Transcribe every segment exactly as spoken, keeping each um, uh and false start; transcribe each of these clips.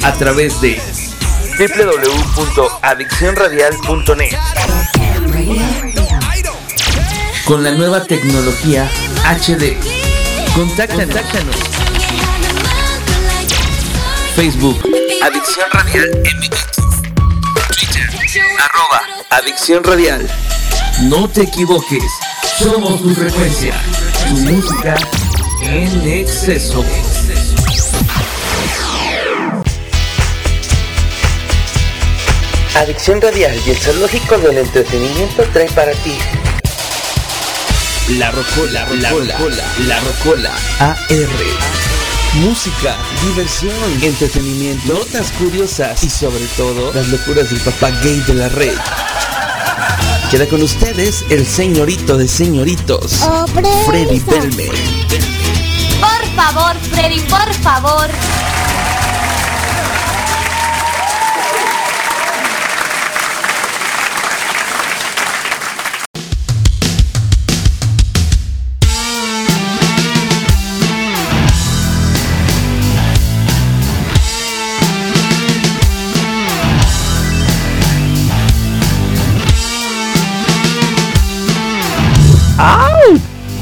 a través de doble u doble u doble u punto adicción radial punto net. Con la nueva tecnología H D. Contáctanos. Contáctanos. Facebook, Adicción Radial M X. Twitter, arroba Adicción Radial. No te equivoques, somos tu frecuencia, tu música en exceso. Adicción Radial y el zoológico del entretenimiento trae para ti La Rocola, La Rocola, La Rocola A R. Música, diversión, entretenimiento, notas curiosas y sobre todo las locuras del papá gay de la red. Queda con ustedes el señorito de señoritos, oh, Freddy Belmer. Por favor, Freddy, por favor. ¡Au!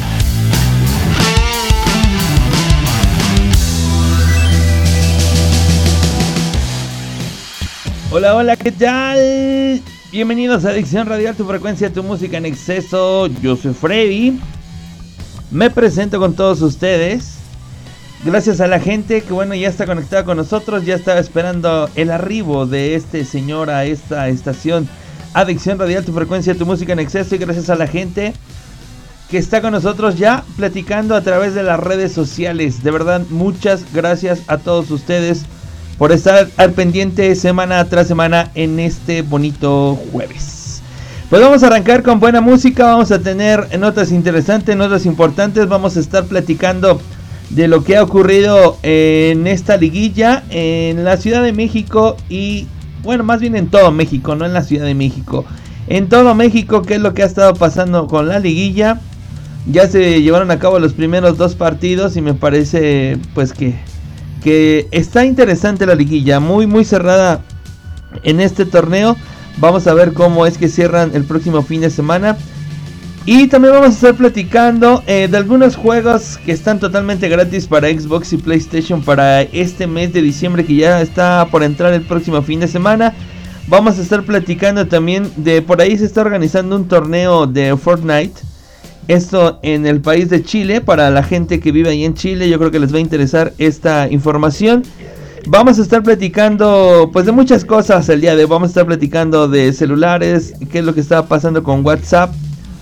Hola, hola, ¿qué tal? Bienvenidos a Adicción Radial, tu frecuencia, tu música en exceso. Yo soy Freddy. Me presento con todos ustedes. Gracias a la gente que, bueno, ya está conectada con nosotros. Ya estaba esperando el arribo de este señor a esta estación Adicción Radial, tu frecuencia, tu música en exceso. Y gracias a la gente que está con nosotros ya platicando a través de las redes sociales. De verdad, muchas gracias a todos ustedes por estar al pendiente semana tras semana en este bonito jueves. Pues vamos a arrancar con buena música. Vamos a tener notas interesantes, notas importantes. Vamos a estar platicando de lo que ha ocurrido en esta liguilla en la Ciudad de México y, bueno, más bien en todo México, no en la Ciudad de México. En todo México, qué es lo que ha estado pasando con la liguilla. Ya se llevaron a cabo los primeros dos partidos y me parece pues que, que está interesante la liguilla, muy muy cerrada en este torneo. Vamos a ver cómo es que cierran el próximo fin de semana. Y también vamos a estar platicando eh, de algunos juegos que están totalmente gratis para Xbox y PlayStation para este mes de diciembre que ya está por entrar el próximo fin de semana. Vamos a estar platicando también de por ahí se está organizando un torneo de Fortnite. Esto en el país de Chile, para la gente que vive ahí en Chile, yo creo que les va a interesar esta información. Vamos a estar platicando pues de muchas cosas el día de hoy. Vamos a estar platicando de celulares, qué es lo que está pasando con WhatsApp.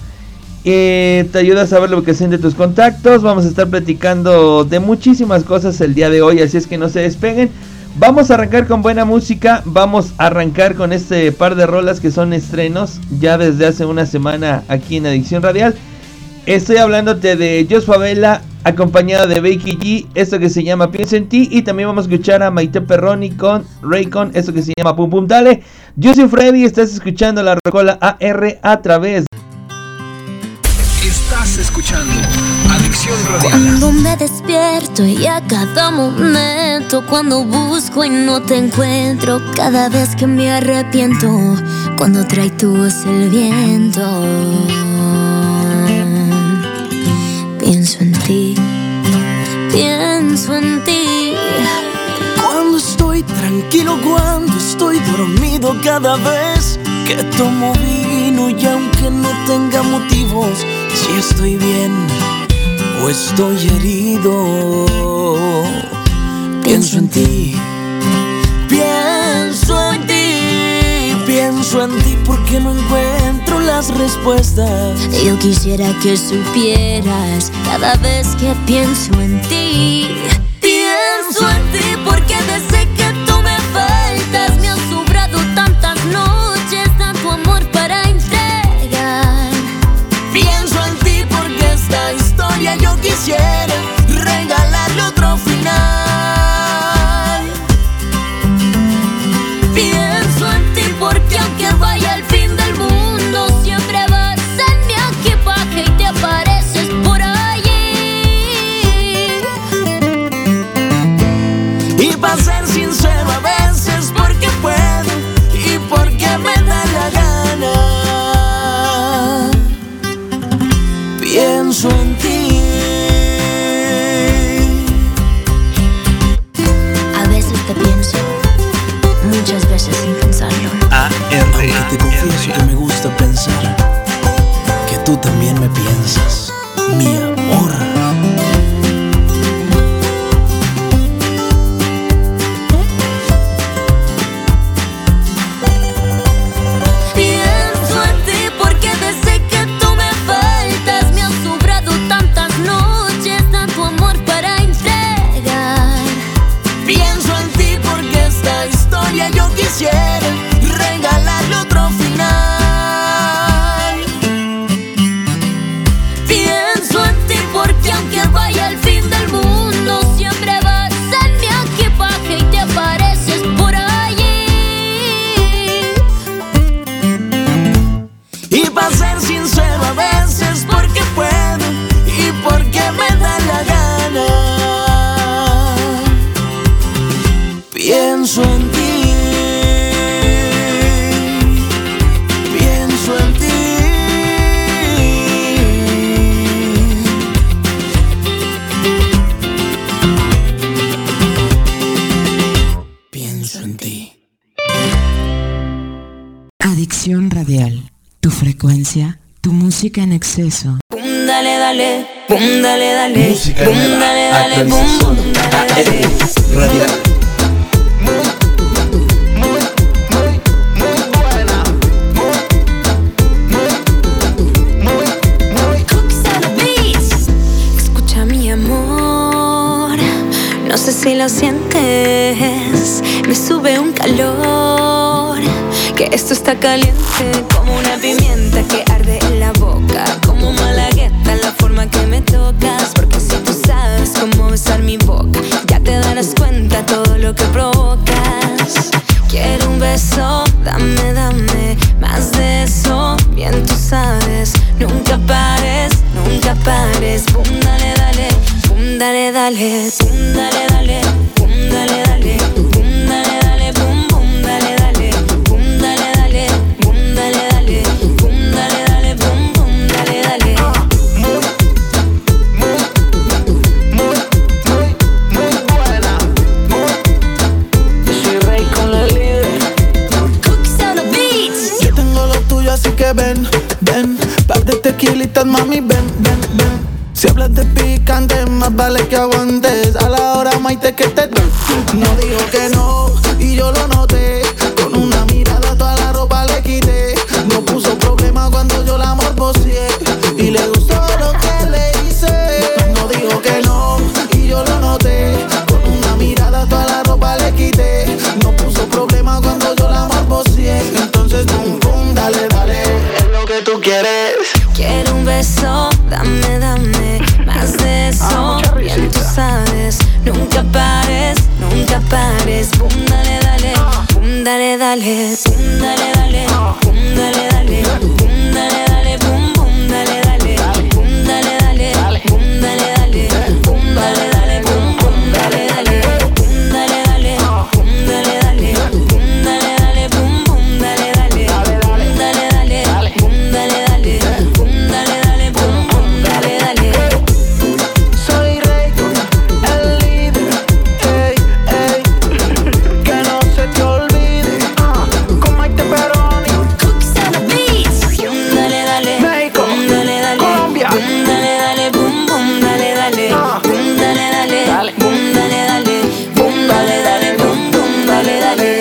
Eh, te ayuda a saber lo que sienten tus contactos. Vamos a estar platicando de muchísimas cosas el día de hoy, así es que no se despeguen. Vamos a arrancar con buena música. Vamos a arrancar con este par de rolas que son estrenos ya desde hace una semana aquí en Adicción Radial. Estoy hablándote de Joshua Vela acompañado de Becky G, esto que se llama Pienso en ti. Y también vamos a escuchar a Maite Perroni con Raycon, esto que se llama Pum Pum Dale. Yo soy Freddy, estás escuchando La Rocola A R a través. Estás escuchando Adicción Radial. Cuando me despierto y a cada momento, cuando busco y no te encuentro, cada vez que me arrepiento, cuando trae tu voz el viento. Pienso en ti, pienso en ti. Cuando estoy tranquilo, cuando estoy dormido, cada vez que tomo vino y aunque no tenga motivos, si estoy bien o estoy herido, pienso en ti, pienso en ti, pienso en ti porque no encuentro las respuestas. Yo quisiera que supieras cada vez que pienso en ti. Pienso en ti porque desde que tú me faltas me han sobrado tantas noches, tanto amor para entregar. Pienso en ti porque esta historia yo quisiera regalarle otro final. Pienso en ti porque aunque vaya al fin del mundo, siempre vas en mi equipaje y te apareces por allí. historia yo quisiera regalarle otro final. Pienso en ti porque aunque vaya al fin del mundo, siempre vas en mi equipaje y te apareces por allí. Y para ser sincero a veces porque puedo y porque me da la gana. Pienso en ti. Pienso en ti. Pienso en ti. Adicción radial. Tu frecuencia, tu música en exceso. Pum, dale, dale, pum, dale, dale, Música pum, nueva, dale, dale, pum, actualización, pum, dale, A R dale. Radial. Cooks on the beats. Escucha mi amor, no sé si lo sientes, me sube un calor, que esto está caliente como una pimienta que arde en la boca, como malagueta la forma que me tocas, porque si tú sabes cómo besar mi boca, ya te darás cuenta todo lo que provocas. Quiero un beso, dame, dame más de eso, bien tú sabes, nunca pares, nunca pares, pum, dale, dale, pum, dale, dale, pum, dale, dale, pum, dale, dale, pum, dale, dale, pum, pum, dale, dale, pum, dale, dale, pum, dale, dale, pum, dale, dale, pum, pum, dale, dale. Soy rey con la líder. Cooks on the beats. Yo tengo lo tuyo, así que ven, ven. Par de tequilitas, mami, ven, ven, ven. Si hablas de picante, más vale que aguantes. A la hora, maite, que te doy. No digo que no, y yo lo noté. Con una mirada toda la ropa le quité. No puso problema cuando yo la morboseé. Y le gustó lo que le hice. No digo que no, y yo lo noté. Con una mirada toda la ropa le quité. No puso problema cuando yo la morboseé. Entonces, pum, pum, dale, dale. Es lo que tú quieres. Quiero un beso, dame, dame más de eso, bien tú sabes, nunca pares, nunca pares, pum, dale, dale, pum, dale, dale, pum, dale, dale, pum, dale, dale, pum, dale, dale, pum, pum, dale, dale, pum, dale, dale, pum, dale, dale, pum, dale, dale, pum, pum, dale, dale, pum, dale, dale, pum, dale, dale, pum, dale, dale, pum, pum, dale, dale, pum, dale, dale, pum, dale, dale, pum, dale, dale, pum, pum, dale, dale. Soy rey, el líder, ey, ey. Que no se te olvide, ah, con Maite Peroni. Cooks on the beats. Pum, dale, dale, México, pum, dale, dale, Colombia. pum, dale, dale, pum, pum, dale, dale, pum, dale, dale, pum, dale, dale, pum, dale, dale, pum, pum, dale, dale.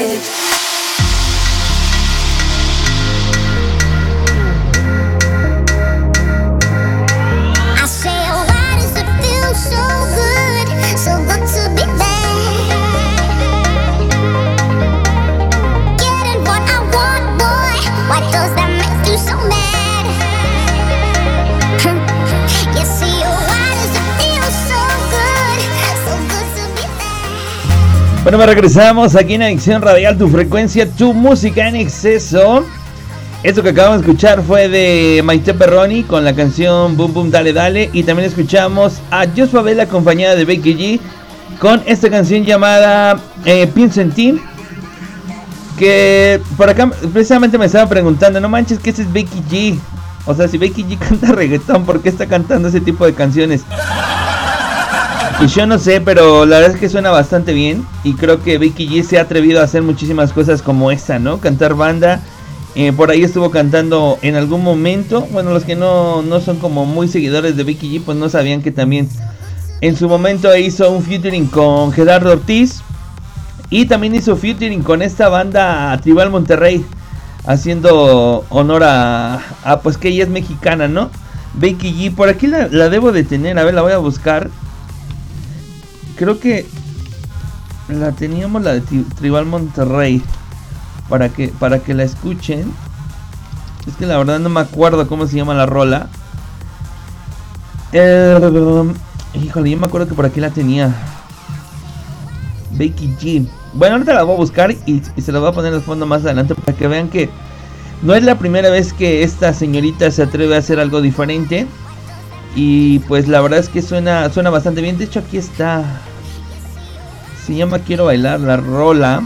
I say, oh, why does it feel so good, so good to be back? Getting what I want, boy. Why does that make you so mad? You see, oh, why does it feel so good, so good to be back? Bueno, me regresamos aquí en Adicción Radial, tu frecuencia, tu música en exceso. Esto que acabamos de escuchar fue de Maite Perroni con la canción Boom Boom Dale Dale. Y también escuchamos a Joshua Bell acompañada de Becky G con esta canción llamada eh, Pienso en ti. Que por acá precisamente me estaba preguntando, no manches, que ese es Becky G. O sea, si Becky G canta reggaetón, ¿por qué está cantando ese tipo de canciones? Pues yo no sé, pero la verdad es que suena bastante bien. Y creo que Becky G se ha atrevido a hacer muchísimas cosas como esta, ¿no? Cantar banda. Eh, por ahí estuvo cantando en algún momento. Bueno, los que no, no son como muy seguidores de Becky G, pues no sabían que también en su momento hizo un featuring con Gerardo Ortiz. Y también hizo featuring con esta banda Tribal Monterrey, haciendo honor a, a pues que ella es mexicana, ¿no? Becky G, por aquí la, la debo de tener, a ver, la voy a buscar. Creo que la teníamos, la de Tribal Monterrey, para que, para que la escuchen. Es que la verdad no me acuerdo cómo se llama la rola. Eh, híjole, yo me acuerdo que por aquí la tenía. Becky G. Bueno, ahorita la voy a buscar y, y se la voy a poner en el fondo más adelante para que vean que no es la primera vez que esta señorita se atreve a hacer algo diferente. Y pues la verdad es que suena, suena bastante bien. De hecho aquí está. Se llama Quiero Bailar la rola.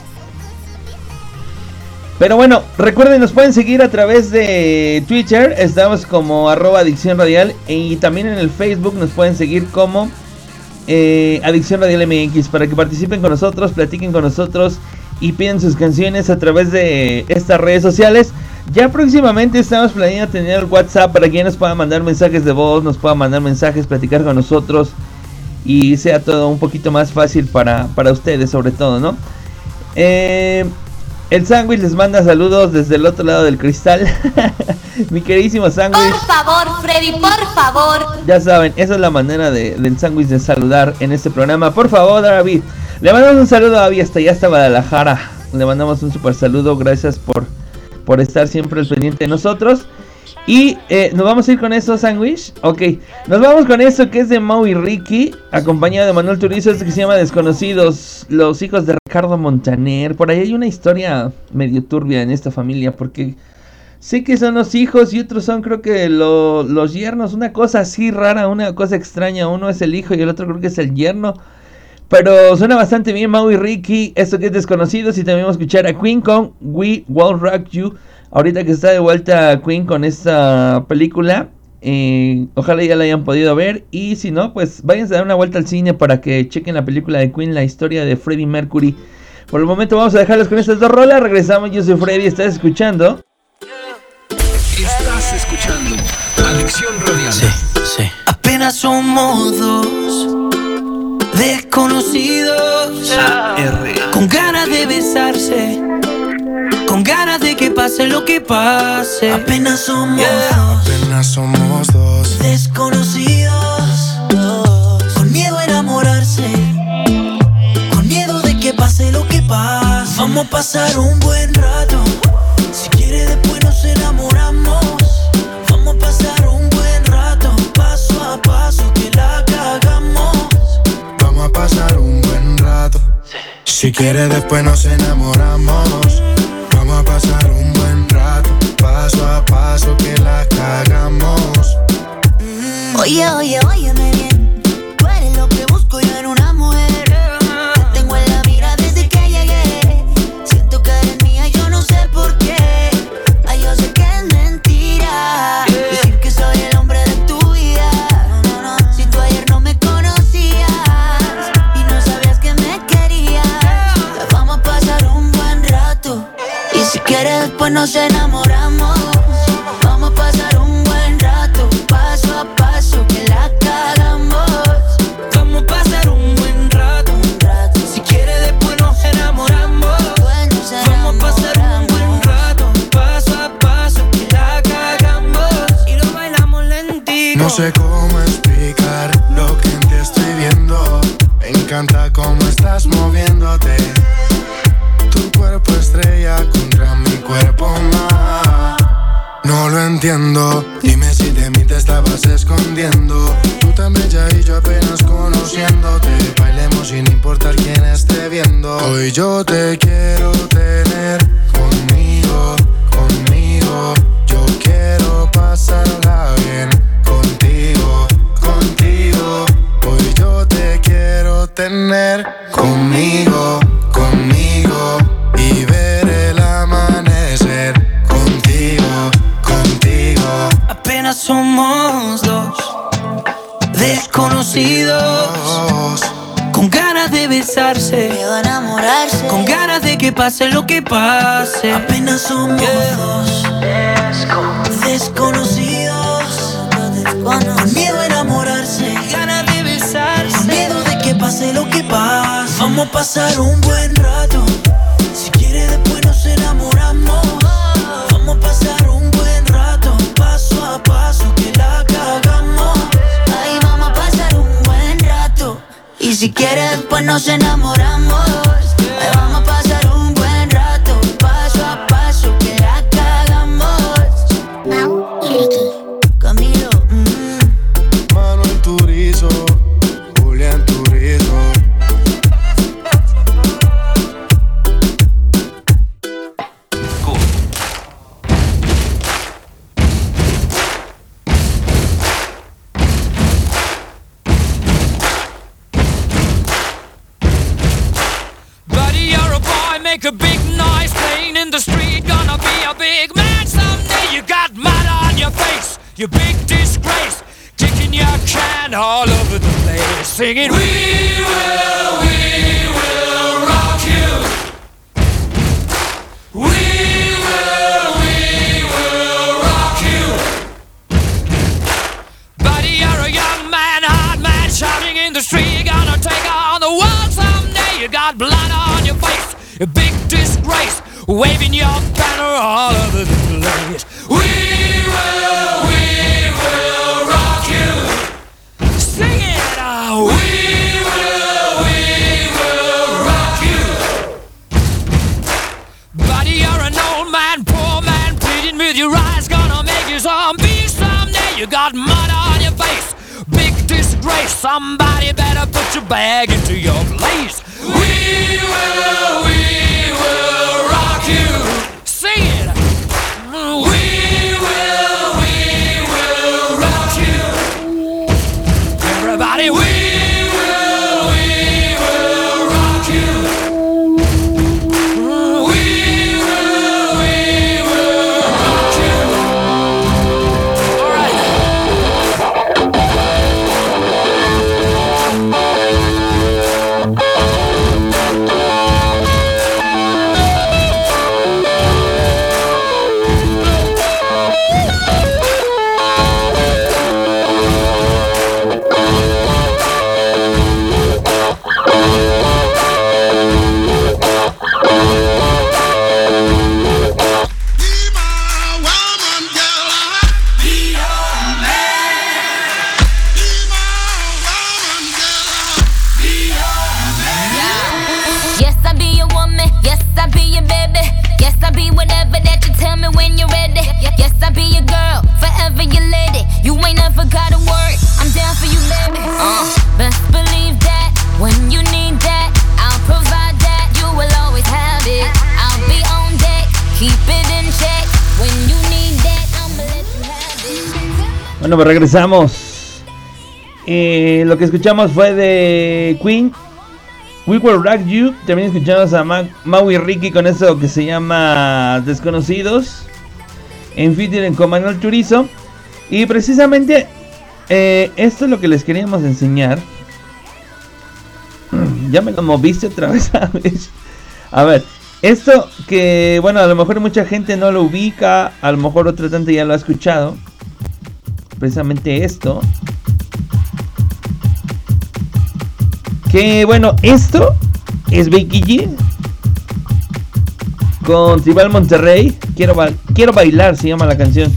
Pero bueno, recuerden, nos pueden seguir a través de Twitter. Estamos como arroba Adicción Radial. Y también en el Facebook nos pueden seguir como eh, Adicción Radial M X. Para que participen con nosotros, platiquen con nosotros y piden sus canciones a través de estas redes sociales. Ya próximamente estamos planeando tener el WhatsApp para que nos puedan mandar mensajes de voz, nos puedan mandar mensajes, platicar con nosotros y sea todo un poquito más fácil para, para ustedes, sobre todo, ¿no? Eh, el sándwich les manda saludos desde el otro lado del cristal. Mi queridísimo sándwich. Por favor, Freddy, por favor. Ya saben, esa es la manera de, del sándwich de saludar en este programa. Por favor, David. Le mandamos un saludo a Abby hasta allá, hasta Guadalajara. Le mandamos un super saludo. Gracias por, por estar siempre al pendiente de nosotros. Y eh, nos vamos a ir con eso, sándwich. Ok, nos vamos con eso que es de Mau y Ricky, acompañado de Manuel Turizo. Este que se llama Desconocidos, los hijos de Ricardo Montaner. Por ahí hay una historia medio turbia en esta familia, porque sé que son los hijos y otros son, creo que lo, los yernos. Una cosa así rara, una cosa extraña. Uno es el hijo y el otro creo que es el yerno. Pero suena bastante bien Mau y Ricky. Esto que es Desconocidos. Y también vamos a escuchar a Queen con We Will Rock You. Ahorita que está de vuelta Queen con esta película, eh, ojalá ya la hayan podido ver. Y si no, pues váyanse a dar una vuelta al cine para que chequen la película de Queen, la historia de Freddie Mercury. Por el momento vamos a dejarlos con estas dos rolas. Regresamos, yo soy Freddy, estás escuchando. Estás escuchando Adicción Radial. Sí, sí. Apenas somos dos desconocidos, A R. con ganas de besarse, con ganas de que pase lo que pase. Apenas somos yeah. dos, apenas somos dos desconocidos, dos. Con miedo a enamorarse, con miedo de que pase lo que pase. Vamos a pasar un buen rato, si quiere después nos enamoramos. Vamos a pasar un buen rato, paso a paso que la cagamos. Vamos a pasar un buen rato, si quiere después nos enamoramos. Vamos a pasar un buen rato, paso a paso que la cagamos. Oye, oye, óyeme bien. Tú eres lo que busco yo en una mujer. Te tengo en la mira desde que llegué. Siento que eres mía y yo no sé por qué. Ay, yo sé que es mentira decir que soy el hombre de tu vida. Si tú ayer no me conocías y no sabías que me querías, vamos a pasar un buen rato. Y si quieres después nos enamoramos. Vamos a pasar un buen rato, paso a paso que la cagamos. Vamos a pasar un buen rato, Un rato, si quieres después nos enamoramos. después nos Vamos a pasar un buen enamoramos. rato, paso a paso que la cagamos. Y lo bailamos lentito. No sé cómo explicar lo que en ti estoy viendo. Me encanta cómo estás moviéndote. Tu cuerpo estrella contra mi cuerpo más. No lo entiendo, dime si de mí te estabas escondiendo. Tú tan bella y yo apenas conociéndote. Bailemos sin importar quién esté viendo. Hoy yo te quiero tener conmigo, conmigo. Yo quiero pasarla bien contigo, contigo. Hoy yo te quiero tener conmigo, conmigo. Y ver el amanecer contigo, contigo. Apenas somos dos desconocidos, con ganas de besarse, Miedo a enamorarse. con ganas de que pase lo que pase. Apenas somos Yeah. dos desconocidos, con miedo a enamorarse, ganas de besarse, con miedo de que pase lo que pase. Vamos a pasar un buen rato, si quiere después nos enamoramos. Vamos a pasar un buen rato, paso a paso que la cagamos. Ay, vamos a pasar un buen rato. Y si quieres después nos enamoramos. make a big noise playing in the street. Gonna be a big man someday. You got mud on your face, you big disgrace. Kicking your can all over the place, singing, we will, we will rock you. We will, we will rock you. Buddy, you're a young man, hard man, shouting in the street. You're gonna take on the world someday. You got blood on your face, a big disgrace, waving your banner all over the place. We will, we will rock you. Sing it out. We will, we will rock you. Buddy, you're an old man, poor man, pleading with your eyes. Gonna make you zombie someday. You got mud on your face, big disgrace. Somebody better put your bag into your place. We will, we will rock you. Sing it. We will, we will rock you. Everybody, we will, we will rock you. We will, we will rock you. All right. Yes, I be your woman. Yes, I be your baby. Yes, I be whatever that you tell me when you're ready. Yes, I be your girl, forever your lady. You ain't never gotta worry, I'm down for you, baby. Uh, best believe that when you need that, I'll provide that. You will always have it. I'll be on deck, keep it in check. When you need that, I'ma let you have it. Bueno, pues regresamos. Eh, lo que escuchamos fue de Queen, We Will Rock You. También escuchamos a Ma- Maui Ricky con eso que se llama Desconocidos, en featuring con Manuel Chorizo. Y precisamente eh, esto es lo que les queríamos enseñar. Ya me lo moviste otra vez, ¿sabes? A ver, esto que, bueno, a lo mejor mucha gente no lo ubica, a lo mejor otra tanta ya lo ha escuchado. Precisamente esto. Que bueno, esto es Becky G con Tribal Monterrey. Quiero, ba- quiero bailar, se llama la canción.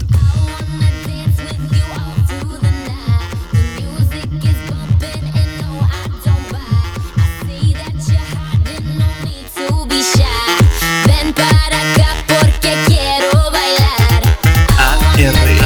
Ven para acá porque quiero bailar. A R.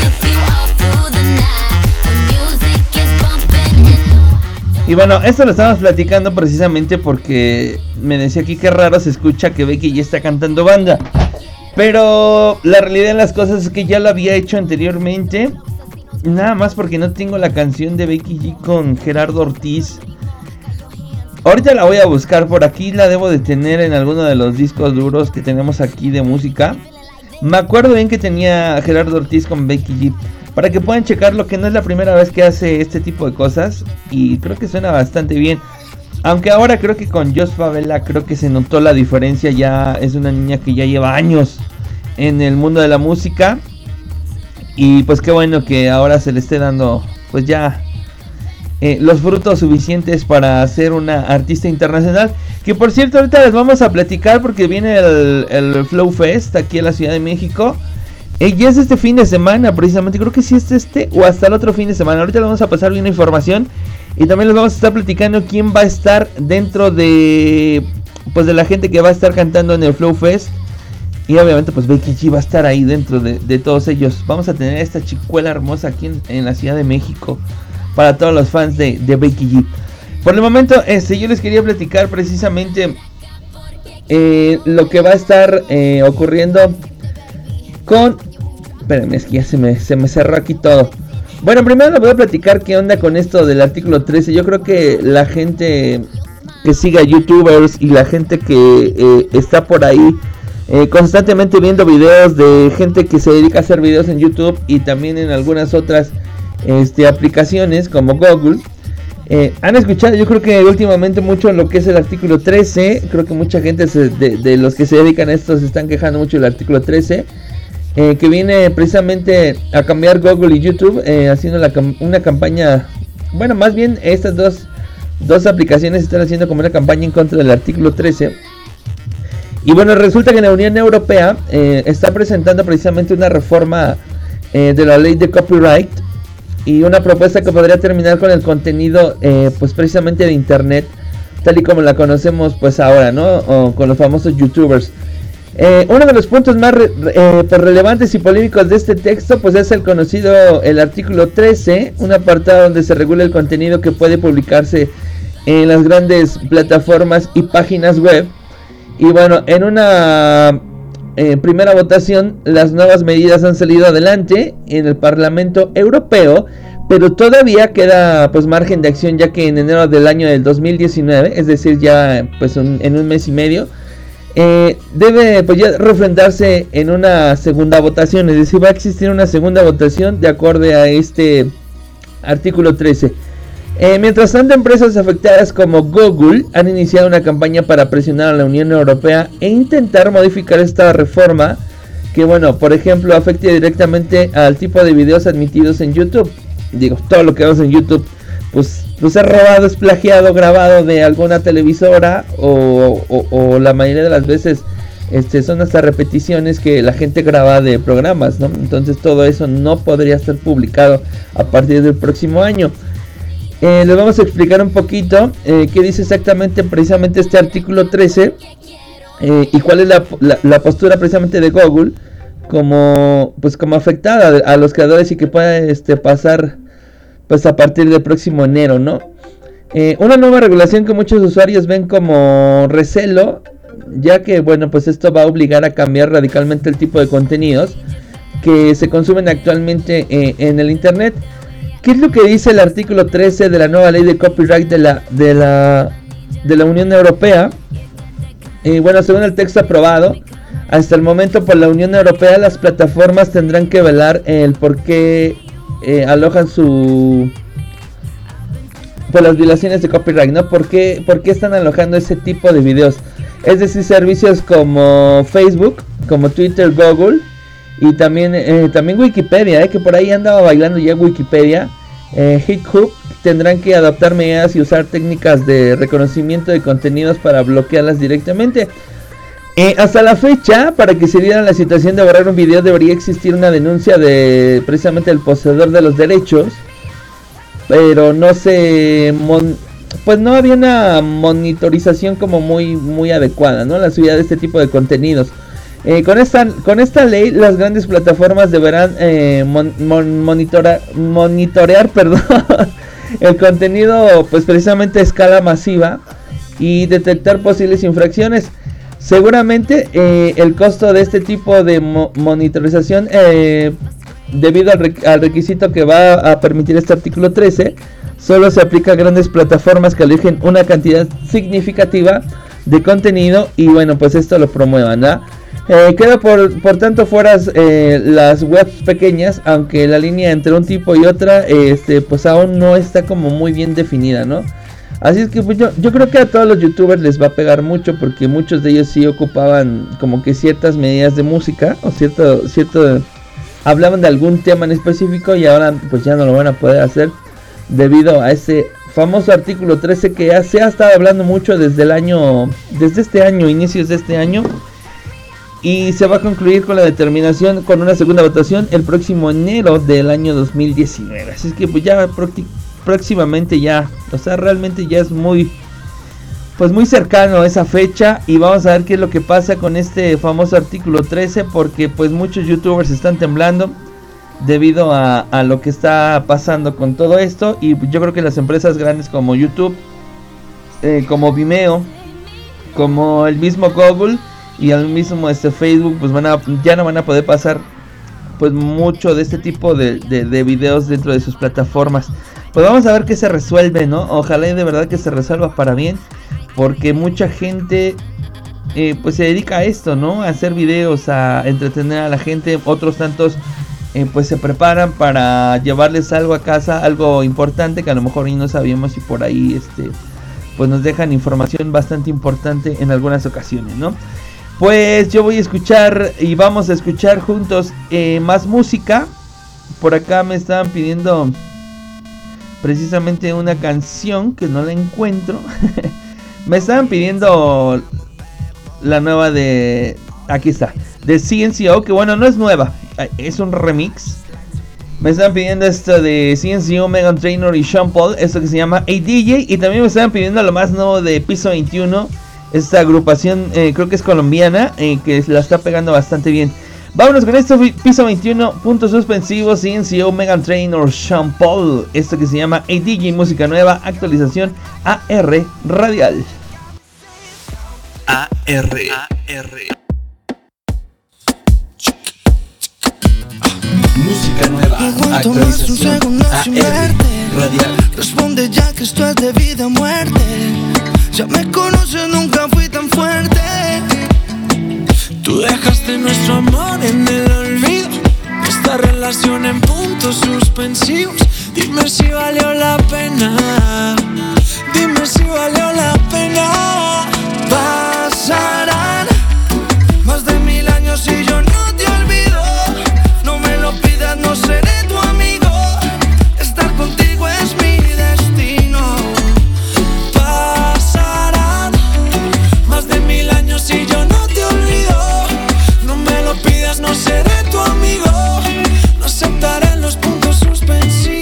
Y bueno, esto lo estábamos platicando precisamente porque me decía aquí que raro se escucha que Becky ya está cantando banda. Pero la realidad de las cosas es que ya lo había hecho anteriormente. Nada más porque no tengo la canción de Becky G con Gerardo Ortiz. Ahorita la voy a buscar, por aquí la debo de tener en alguno de los discos duros que tenemos aquí de música. Me acuerdo bien que tenía Gerardo Ortiz con Becky G. Para que puedan checarlo, que no es la primera vez que hace este tipo de cosas. Y creo que suena bastante bien. Aunque ahora creo que con Jos Favela creo que se notó la diferencia. Ya es una niña que ya lleva años en el mundo de la música. Y pues qué bueno que ahora se le esté dando pues ya eh, los frutos suficientes para ser una artista internacional. Que por cierto ahorita les vamos a platicar porque viene el, el Flow Fest aquí en la Ciudad de México. Eh, ya es este fin de semana precisamente, creo que sí es este o hasta el otro fin de semana. Ahorita les vamos a pasar bien la información. Y también les vamos a estar platicando quién va a estar dentro de pues de la gente que va a estar cantando en el Flow Fest. Y obviamente pues Becky G va a estar ahí dentro de, de todos ellos. Vamos a tener a esta chicuela hermosa aquí en, en la Ciudad de México para todos los fans de, de Becky G. Por el momento este, yo les quería platicar precisamente eh, lo que va a estar eh, ocurriendo con... Espérenme, es que ya se me, se me cerró aquí todo. Bueno, primero les voy a platicar qué onda con esto del artículo trece. Yo creo que la gente que sigue a youtubers y la gente que eh, está por ahí eh, constantemente viendo videos de gente que se dedica a hacer videos en YouTube y también en algunas otras este, aplicaciones como Google, eh, han escuchado yo creo que últimamente mucho lo que es el artículo trece. Creo que mucha gente se, de, de los que se dedican a esto se están quejando mucho del artículo trece, eh, que viene precisamente a cambiar Google y YouTube, eh, haciendo la, una campaña, bueno, más bien estas dos, dos aplicaciones están haciendo como una campaña en contra del artículo trece. Y bueno, resulta que la Unión Europea eh, está presentando precisamente una reforma eh, de la ley de copyright y una propuesta que podría terminar con el contenido eh, pues precisamente de internet tal y como la conocemos pues ahora, ¿no? O con los famosos youtubers. Eh, uno de los puntos más re, eh, pues, relevantes y polémicos de este texto pues es el conocido el artículo trece, un apartado donde se regula el contenido que puede publicarse en las grandes plataformas y páginas web. Y bueno, en una eh, primera votación las nuevas medidas han salido adelante en el Parlamento Europeo, pero todavía queda pues margen de acción, ya que en enero del año del dos mil diecinueve, es decir ya pues un, en un mes y medio, eh, debe pues ya refrendarse en una segunda votación, es decir va a existir una segunda votación de acuerdo a este artículo trece. Eh, mientras tanto, empresas afectadas como Google han iniciado una campaña para presionar a la Unión Europea e intentar modificar esta reforma que, bueno, por ejemplo, afecte directamente al tipo de videos admitidos en YouTube. Digo, todo lo que vemos en YouTube, pues, pues es robado, es plagiado, grabado de alguna televisora o, o, o la mayoría de las veces este, son hasta repeticiones que la gente graba de programas, ¿no? Entonces todo eso no podría ser publicado a partir del próximo año. Eh, les vamos a explicar un poquito eh, qué dice exactamente precisamente este artículo trece eh, y cuál es la, la, la postura precisamente de Google como pues como afectada a los creadores y que pueda este, pasar pues a partir del próximo enero, ¿no? Eh, una nueva regulación que muchos usuarios ven como recelo, ya que bueno pues esto va a obligar a cambiar radicalmente el tipo de contenidos que se consumen actualmente eh, en el internet. ¿Qué es lo que dice el artículo trece de la nueva ley de copyright de la, de la, de la Unión Europea? Eh, bueno, según el texto aprobado, hasta el momento por la Unión Europea, las plataformas tendrán que velar el por qué eh, alojan su... por las violaciones de copyright, ¿no? ¿Por qué, ¿Por qué están alojando ese tipo de videos? Es decir, servicios como Facebook, como Twitter, Google... Y también, eh, también Wikipedia, eh, que por ahí andaba bailando ya Wikipedia. Eh, GitHub tendrán que adaptar medidas y usar técnicas de reconocimiento de contenidos para bloquearlas directamente. Eh, hasta la fecha, para que se diera la situación de borrar un video, debería existir una denuncia de precisamente el poseedor de los derechos. Pero no se... Mon pues no había una monitorización como muy, muy adecuada, ¿no? La subida de este tipo de contenidos. Eh, con, esta, con esta ley, las grandes plataformas deberán eh, mon, mon, monitora, monitorear perdón, el contenido pues precisamente a escala masiva y detectar posibles infracciones. Seguramente eh, el costo de este tipo de mo monitorización, eh, debido al, requ al requisito que va a permitir este artículo trece, solo se aplica a grandes plataformas que eligen una cantidad significativa de contenido y bueno, pues esto lo promuevan, ¿no? Eh, queda por, por tanto fuera eh, las webs pequeñas, aunque la línea entre un tipo y otra este, pues aún no está como muy bien definida, ¿no? Así es que pues yo, yo creo que a todos los youtubers les va a pegar mucho, porque muchos de ellos sí ocupaban como que ciertas medidas de música o cierto, cierto hablaban de algún tema en específico y ahora pues ya no lo van a poder hacer debido a ese famoso artículo trece que ya se ha estado hablando mucho desde el año, desde este año, inicios de este año. Y se va a concluir con la determinación, con una segunda votación el próximo enero del año dos mil diecinueve. Así es que pues ya próximamente ya, o sea, realmente ya es muy, pues muy cercano a esa fecha. Y vamos a ver qué es lo que pasa con este famoso artículo trece, porque pues muchos youtubers están temblando debido a, a lo que está pasando con todo esto. Y yo creo que las empresas grandes como YouTube, eh, como Vimeo, como el mismo Google y al mismo este Facebook, pues van a, ya no van a poder pasar pues mucho de este tipo de, de, de videos dentro de sus plataformas. Pues vamos a ver qué se resuelve, ¿no? Ojalá y de verdad que se resuelva para bien, porque mucha gente eh, pues se dedica a esto, ¿no? A hacer videos, a entretener a la gente. Otros tantos eh, pues se preparan para llevarles algo a casa, algo importante que a lo mejor ni no sabíamos, y por ahí este pues nos dejan información bastante importante en algunas ocasiones, ¿no? Pues yo voy a escuchar y vamos a escuchar juntos eh, más música. Por acá me estaban pidiendo precisamente una canción que no la encuentro. Me estaban pidiendo la nueva de... Aquí está, de C N C O, que bueno, no es nueva, es un remix. Me estaban pidiendo esto de C N C O, Meghan Trainor y Sean Paul, esto que se llama A D J. Y también me estaban pidiendo lo más nuevo de Piso veintiuno, esta agrupación eh, creo que es colombiana, eh, que la está pegando bastante bien. Vámonos con esto, Piso veintiuno, puntos suspensivos, C N C O, Meghan Trainor, Sean Paul, esto que se llama A D J, música nueva, actualización A R Radial. A R A R Música nueva, actualización A R Radial. Responde ya que esto es de vida o muerte. Ya me conoces, nunca fui tan fuerte. Tú dejaste nuestro amor en el olvido, esta relación en puntos suspensivos. Dime si valió la pena, dime si valió la pena. Pasarán más de mil años y yo no te olvido. No me lo pidas, no seré tu amigo. Estar contigo es mi destino. Pasarán más de mil años y yo no te olvido. No me lo pidas, no seré tu amigo. No aceptaré los puntos suspensivos.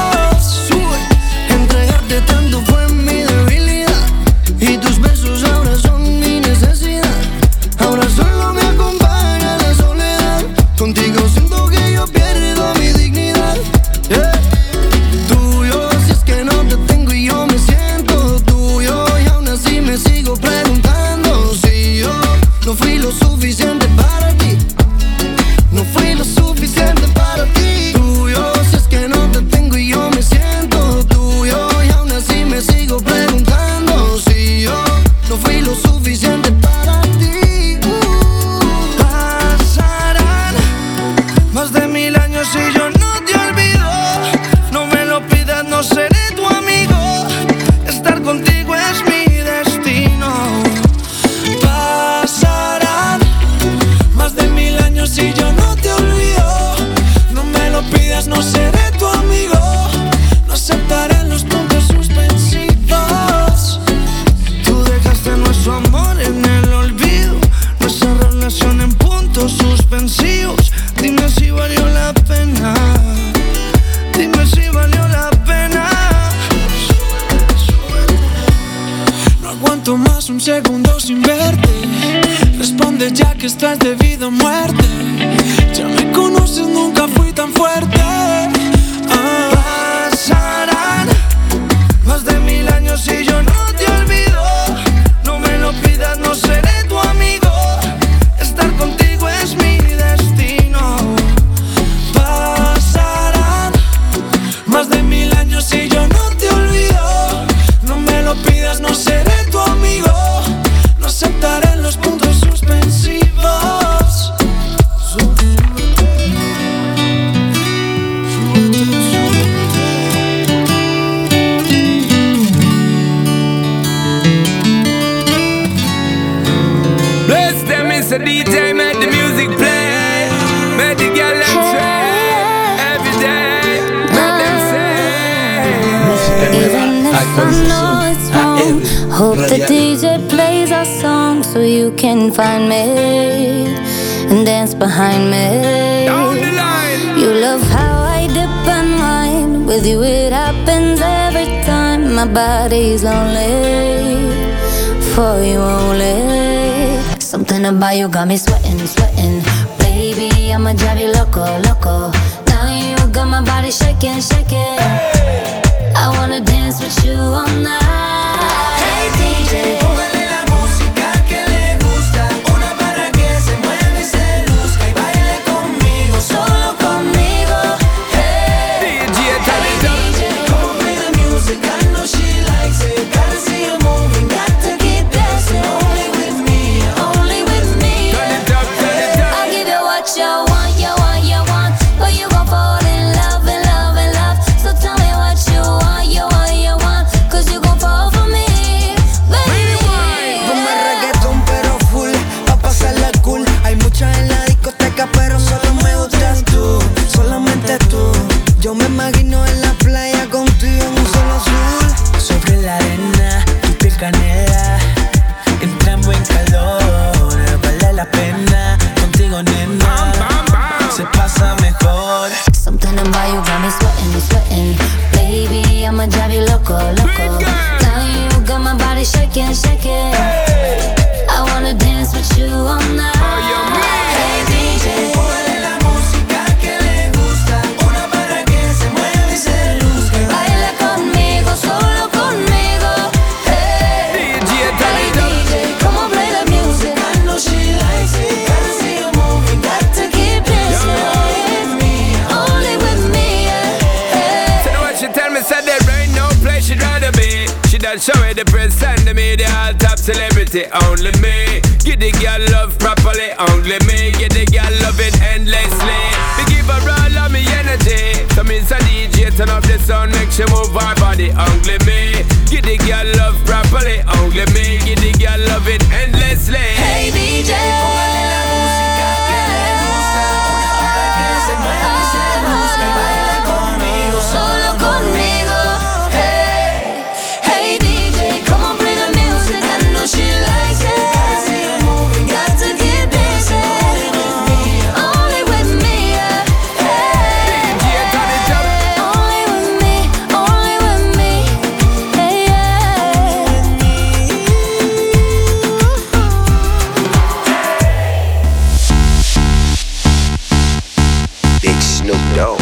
Entregarte tanto fue mi debilidad, y tus besos ahora son mi necesidad. Ahora solo me acompaña la soledad. Contigo siento que yo pierdo mi dignidad. Yeah. Tuyo, si es que no te tengo y yo me siento tuyo. Y aún así me sigo preguntando si yo no fui lo suficiente para ti. No fui lo suficiente para ti. Tuyo, si es que no te tengo y yo me siento tuyo. Y aún así me sigo preguntando si yo no fui lo suficiente para ti. Uh, pasarán más de mil años y yo no te olvido. No me lo pidas, no seré tu amigo. Estar contigo es mi destino. Pasarán más de mil años y yo no te olvido. No me lo pidas, no seré tu amigo. No aceptaré los puntos suspensivos. Tú dejaste nuestro amor en el olvido, nuestra relación en puntos suspensivos. Dime si valió la pena, dime si valió la pena. No aguanto más un segundo sin verte. Responde ya que esto es de vida o muerte. Ya me conoces, nunca fui tan fuerte. Ah. Pasarán más de mil años y yo no te olvido. No me lo pidas, no seré tu amigo. Estar contigo es mi destino. Pasarán más de mil años y yo no te olvido. No me lo pidas, no seré tu amigo. No aceptaré los puntos suspensivos. Bless them, Mister D J, make the music play. Make the girl them say every day. Make them say. Even if I know it's wrong, hope the D J plays our song so you can find me and dance behind me. Down the line. You love how I dip and wine. With you it happens every time. My body's lonely for you only. Something about you got me sweating, sweating. Baby, I'ma drive you loco, loco. Now you got my body shaking, shaking. I wanna dance with you all night. Hey D J, póngale la música que le gusta. Una para que se mueva y se luzca y baile conmigo. Solo quality, only me. Give the girl love properly, only me. Give the girl love it endlessly. Me give her all of me energy. So me say D J turn up the sound, make she move her body, only me. Give the girl love properly, only me. Give the girl love it endlessly. Hey D J, póngale la música que le gusta, una para que se mueva y se luzca y baila conmigo, solo conmigo. Hey, hey D J, come on play the music, I know she likes it. Got to get busy, only with me, yeah. Hey, only with me, only with me, hey, yeah. Big Snoop Dogg.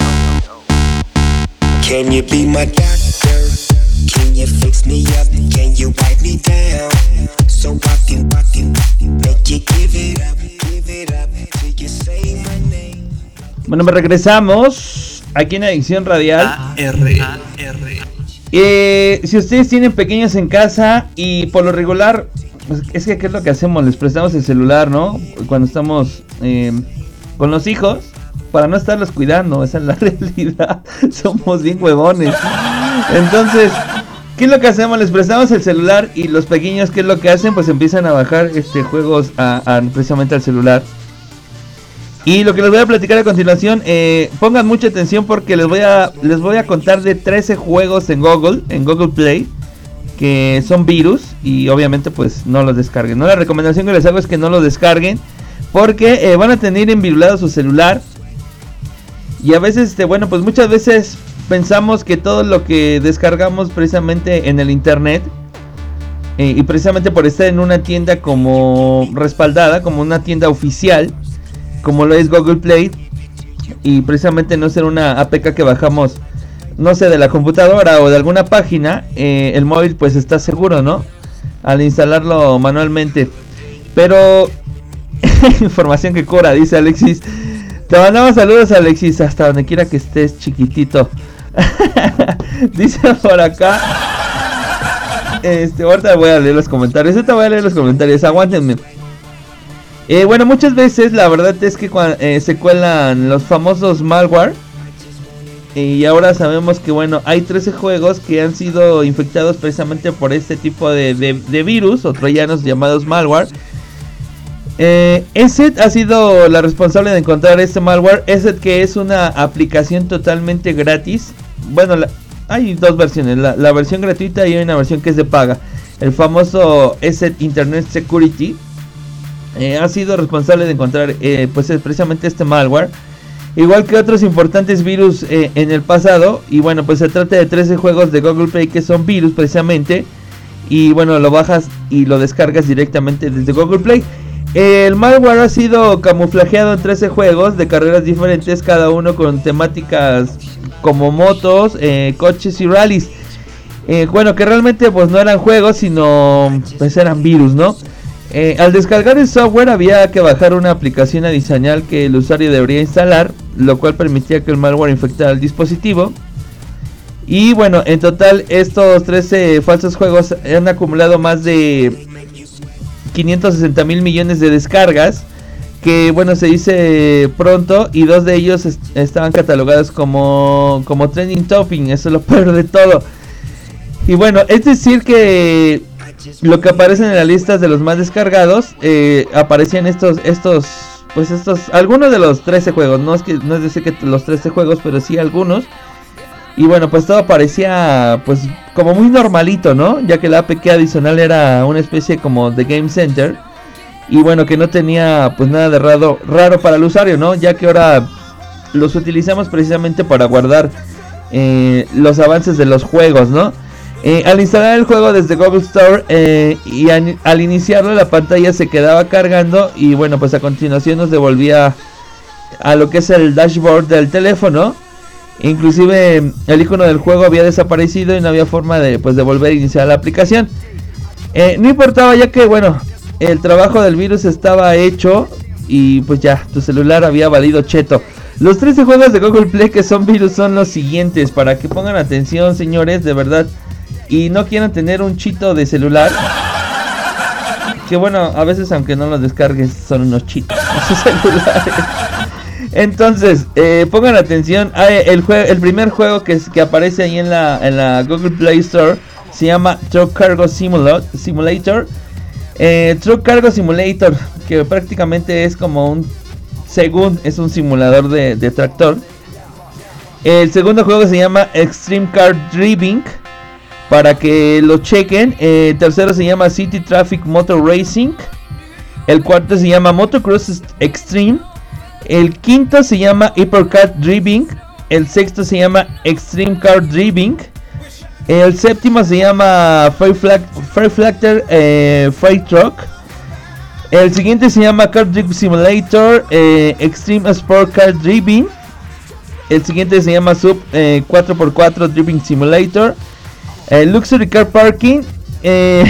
Can you be my doctor? Can you fix me up? Can you wipe me down? So I can, I can make you give it up, give it up till you say my name. Bueno, pues regresamos aquí en Adicción Radial. A R. A R. Eh, si ustedes tienen pequeños en casa y por lo regular, pues es que ¿qué es lo que hacemos? Les prestamos el celular, ¿no? Cuando estamos eh, con los hijos, para no estarlos cuidando, esa es la realidad. Somos bien huevones. Entonces, ¿qué es lo que hacemos? Les prestamos el celular y los pequeños, ¿qué es lo que hacen? Pues empiezan a bajar este juegos a, a, precisamente al celular. Y lo que les voy a platicar a continuación, eh, pongan mucha atención porque les voy a les voy a contar de trece juegos en Google, en Google Play, que son virus y obviamente pues no los descarguen, ¿no? La recomendación que les hago es que no los descarguen porque eh, van a tener envirulado su celular. Y a veces, este, bueno, pues muchas veces pensamos que todo lo que descargamos precisamente en el internet eh, y precisamente por estar en una tienda como respaldada, como una tienda oficial, como lo es Google Play, y precisamente no ser una A P K que bajamos, no sé, de la computadora o de alguna página, eh, el móvil pues está seguro, ¿no? Al instalarlo manualmente. Pero información que cura, dice Alexis. Te mandamos saludos, Alexis, hasta donde quiera que estés, chiquitito. Dice por acá. Este, ahorita voy a leer los comentarios. Ahorita voy a leer los comentarios, aguántenme. Eh, bueno, muchas veces la verdad es que cuando, eh, se cuelan los famosos malware. Y ahora sabemos que bueno, hay trece juegos que han sido infectados precisamente por este tipo de, de, de virus o troyanos llamados malware. Eh, ESET ha sido la responsable de encontrar este malware. ESET, que es una aplicación totalmente gratis. Bueno, la, hay dos versiones, la, la versión gratuita y hay una versión que es de paga. El famoso ESET Internet Security eh, ha sido responsable de encontrar eh, pues precisamente este malware, igual que otros importantes virus eh, en el pasado. Y bueno, pues se trata de trece juegos de Google Play que son virus precisamente. Y bueno, lo bajas y lo descargas directamente desde Google Play. El malware ha sido camuflajeado en trece juegos de carreras diferentes, cada uno con temáticas como motos, eh, coches y rallies. Eh, bueno, que realmente pues no eran juegos, sino pues eran virus, ¿no? Eh, al descargar el software había que bajar una aplicación adicional que el usuario debería instalar, lo cual permitía que el malware infectara el dispositivo. Y bueno, en total estos trece falsos juegos han acumulado más de quinientos sesenta mil millones de descargas, que bueno, se dice pronto, y dos de ellos est estaban catalogados como, como trending topping. Eso es lo peor de todo. Y bueno, es decir que lo que aparece en las listas de los más descargados eh, aparecían estos, estos, pues estos, algunos de los trece juegos. No es que no es decir que los trece juegos, pero sí algunos. Y bueno, pues todo parecía pues como muy normalito, ¿no? Ya que la A P K adicional era una especie como de Game Center. Y bueno, que no tenía pues nada de raro, raro para el usuario, ¿no? Ya que ahora los utilizamos precisamente para guardar eh, los avances de los juegos, ¿no? Eh, al instalar el juego desde Google Store eh, y an, al iniciarlo, la pantalla se quedaba cargando. Y bueno, pues a continuación nos devolvía a lo que es el dashboard del teléfono. Inclusive el icono del juego había desaparecido y no había forma de pues de volver a iniciar la aplicación. Eh, no importaba, ya que bueno, el trabajo del virus estaba hecho y pues ya, tu celular había valido cheto. Los trece juegos de Google Play que son virus son los siguientes, para que pongan atención, señores, de verdad, y no quieran tener un chito de celular. Que bueno, a veces aunque no los descargues son unos chitos esos celulares. Entonces, eh, pongan atención. Ah, el, jue- el primer juego que, es, que aparece ahí en la, en la Google Play Store se llama Truck Cargo Simula- Simulator. Eh, Truck Cargo Simulator, que prácticamente es como un, según es un simulador de, de tractor. El segundo juego se llama Extreme Car Driving, para que lo chequen. Eh, el tercero se llama City Traffic Motor Racing. El cuarto se llama Motocross Extreme. El quinto se llama Hypercar Driving. El sexto se llama Extreme Car Driving. El séptimo se llama Fireflactor eh, Freight Truck. El siguiente se llama Car Drive Simulator eh, Extreme Sport Car Driving. El siguiente se llama Sub eh, cuatro por cuatro Driving Simulator. eh, Luxury Car Parking, eh,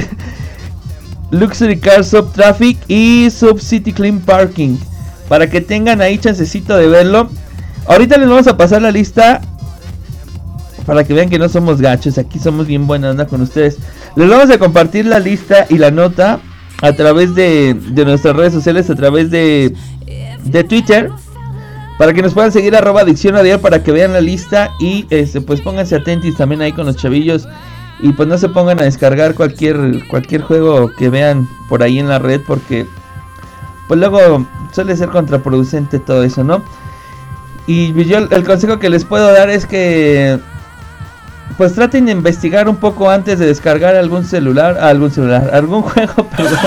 Luxury Car Sub Traffic y Sub City Clean Parking, para que tengan ahí chancecito de verlo. Ahorita les vamos a pasar la lista para que vean que no somos gachos, aquí somos bien buena onda con ustedes. Les vamos a compartir la lista y la nota a través de, de nuestras redes sociales, a través de, de Twitter, para que nos puedan seguir arroba Adicción Radial, para que vean la lista y este, pues pónganse atentos también ahí con los chavillos. Y pues no se pongan a descargar cualquier cualquier juego que vean por ahí en la red, porque pues luego suele ser contraproducente todo eso, ¿no? Y yo el consejo que les puedo dar es que pues traten de investigar un poco antes de descargar algún celular, algún celular, algún juego, perdón,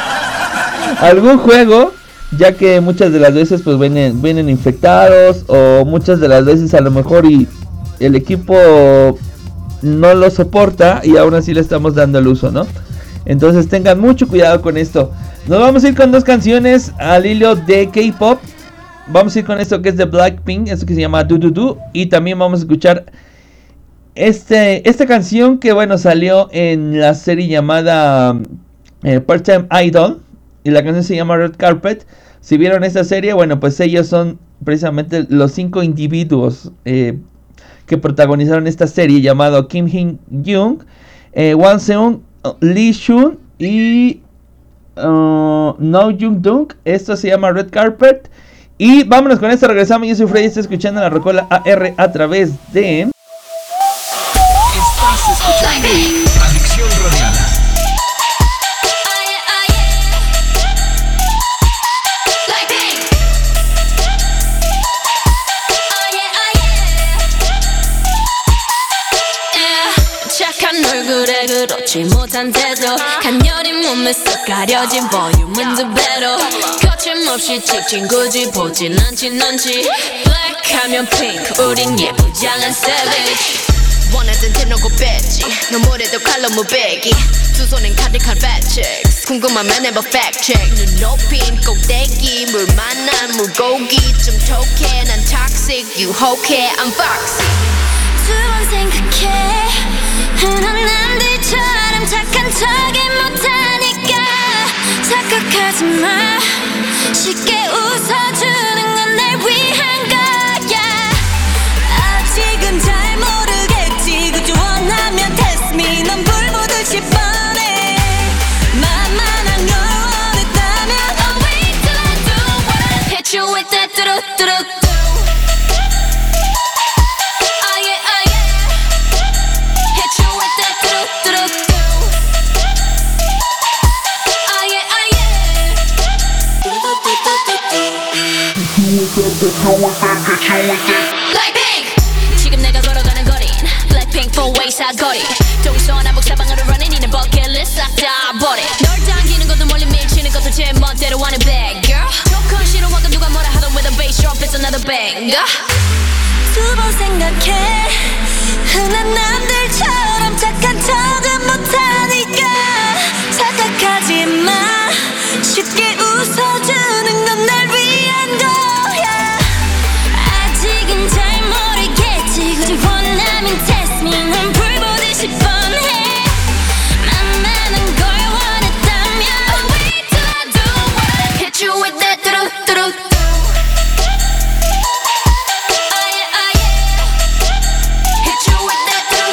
algún juego, ya que muchas de las veces pues vienen, vienen infectados, o muchas de las veces a lo mejor y el equipo no lo soporta y aún así le estamos dando el uso, ¿no? Entonces tengan mucho cuidado con esto. Nos vamos a ir con dos canciones al hilo de K-pop. Vamos a ir con esto que es de Blackpink, esto que se llama Do Do Do, y también vamos a escuchar este esta canción que bueno salió en la serie llamada eh, Part-Time Idol, y la canción se llama Red Carpet. Si vieron esta serie, bueno, pues ellos son precisamente los cinco individuos eh, que protagonizaron esta serie, llamado Kim Hee-jung, eh, Won Seung, Lee Shun y uh, No Jung-dunk. Esto se llama Red Carpet. Y vámonos con esto, regresamos. Yo soy Freddy, estoy escuchando la Rocola A R a través de... Estás escuchando Adicción Radial. 얼굴에 그렇지 못한 태도 간녀린 몸에 쏙 가려진 볼륨은 두 배로 거침없이 찍힌 굳이 보진 않지 넌지 블랙하면 핑크 우린 예쁘장한 savage 원하던 대놓고 뺐지 너무래도 칼로 무배기 두 손엔 가득한 fat chicks 궁금하면 해봐 fact check 눈 높인 꼭대기 물 만난 물고기 좀 톡해 난 toxic 유혹해 I'm foxy 두 번 생각해 흔한 남들처럼 착한 척이 못하니까 착각하지 마 쉽게 웃어주는 건 날 위한 거야 아직은 잘 모르겠지 그저 원하면 test me 넌 불 보듯이 뻔해 만만한 걸 원했다면 I'll wait till I do it hit you with that 뚜루뚜루 Blackpink 지금 내가 걸어가는 거린 Blackpink four way 사거리 동서남북 사방으로 running 이는 버킷리스트 싹 다 버려 널 당기는 것도 멀리 밀치는 것도 제 멋대로 하는 bad girl 조금 싫어하고 누가 뭐라 하던 with a bass drop it's another banger 두 번 생각해 흔한 남들처럼 착한 척은 못하니까 착각하지 마 쉽게 웃어주는 건 날 위한 거야 아직은 잘 모르겠지 굳이 원하면 test me 넌 불 보듯이 뻔해 만만한 걸 원했다면 I'll wait till I do it hit you with that 뚜루뚜루 Oh yeah, oh yeah Hit you with that 뚜루뚜루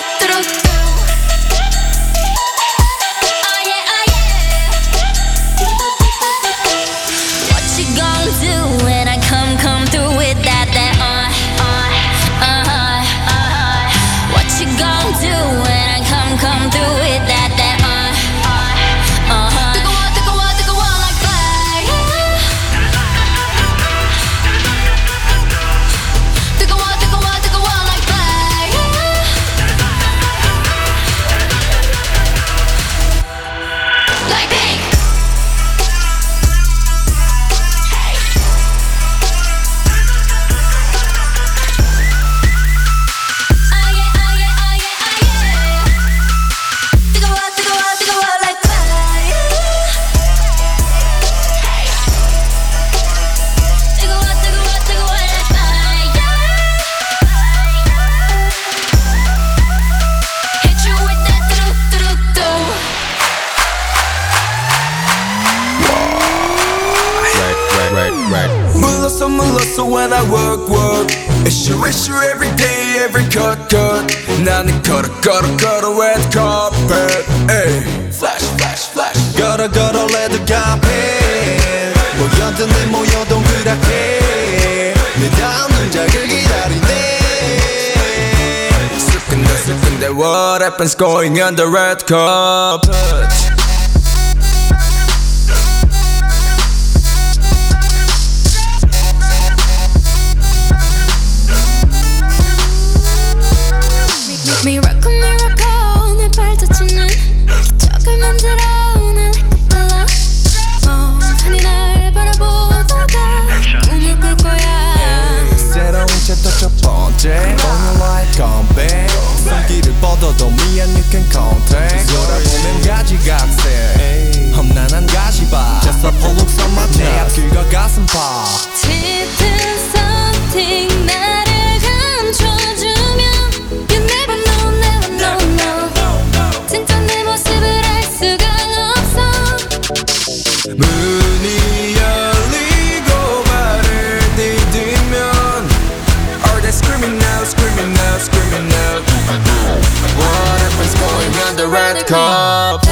So when I work work issue issue every day every cut cut 나는 걸어 걸어 걸어 red carpet ay. Flash flash flash 걸어 걸어 red carpet 모여든 내 모여 동그랗게 내 다음 동작을 기다리네 슬픈데 슬픈데 what happens going on the red carpet Miracle miracle 내 발자취는 기적을 만들어 날 이끌어 어, 하니 날 바라보다가 꿈을 꿀 거야 새로운 챕터 첫 번째 On your light come back 손길을 뻗어도 me and you can contact 돌아보면 가지각색 험난한 가시밭 Just a full looks on my chest 내 앞길과 가슴팍 짙은 something 나를 감춰주면 You never know, never know, no 진짜 내 모습을 알 수가 없어 문이 열리고 발을 디디면 Are they screaming out, screaming out, screaming out What happens going on the red carpet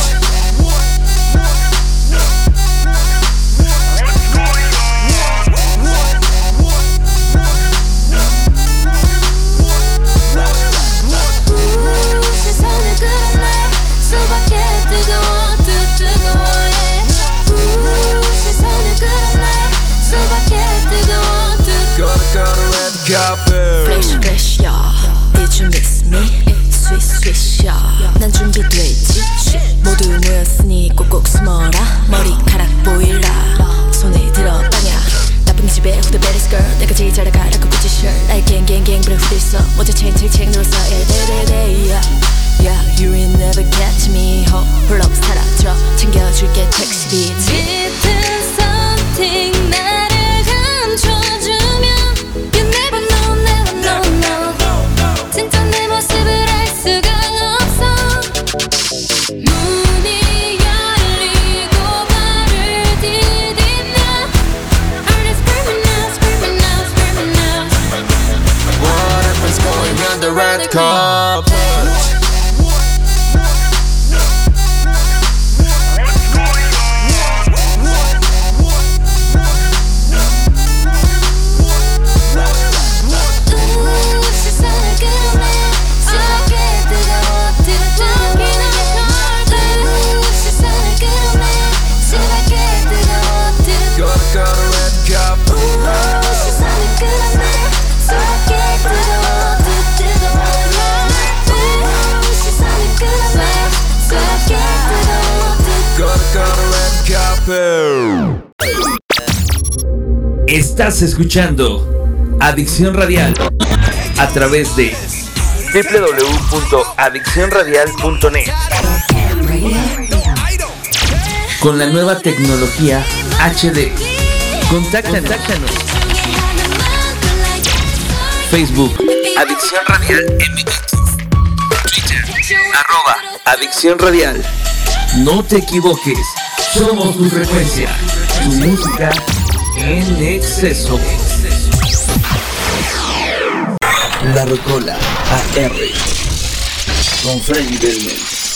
세상을 끌어내 수밖에 뜨거워 뜨거워해 세상을 끌어내 수밖에 뜨거워 Gotta gotta red carpet Fresh fresh yeah Did you miss me? Swish swish yeah 난 준비돼 있지 모두 모였으니 꼭꼭 숨어라 머리카락 보일라 손에 들어 빵야 나쁜 집에 who the baddest girl 내가 제일 잘 알아 그 구찌 shirt 나의 갱갱갱 그래 후들 써 모자 체인 책책 눌렀어 yeah day yeah yeah you ain't never catch me 호 홀로 사라져 챙겨줄게 택시비 짙은 something 나를 감춰주면 You never know never know no 진짜 내 모습을 알 수가 없어 문이 열리고 발을 디디면 Are they screaming out screaming out screaming out What happens going on the red carpet 세상을 끌어내 수밖에 뜨거워 뜨거워기는 세상을 끌어내 수밖에 뜨거워 뜨거워 Gotta gotta red carpet 세상을 끌어내 수밖에 뜨거워 뜨거워 세상을 끌어내 수밖에 뜨거워 Gotta gotta red carpet Estás escuchando Adicción Radial a través de doble u doble u doble u punto adicción radial punto net con la nueva tecnología H D. Contáctanos. Contáctanos. Facebook Adicción Radial M X. Twitter arroba Adicción Radial. No te equivoques, somos tu frecuencia, tu música en exceso. La Rocola A R con Freddy Belmont.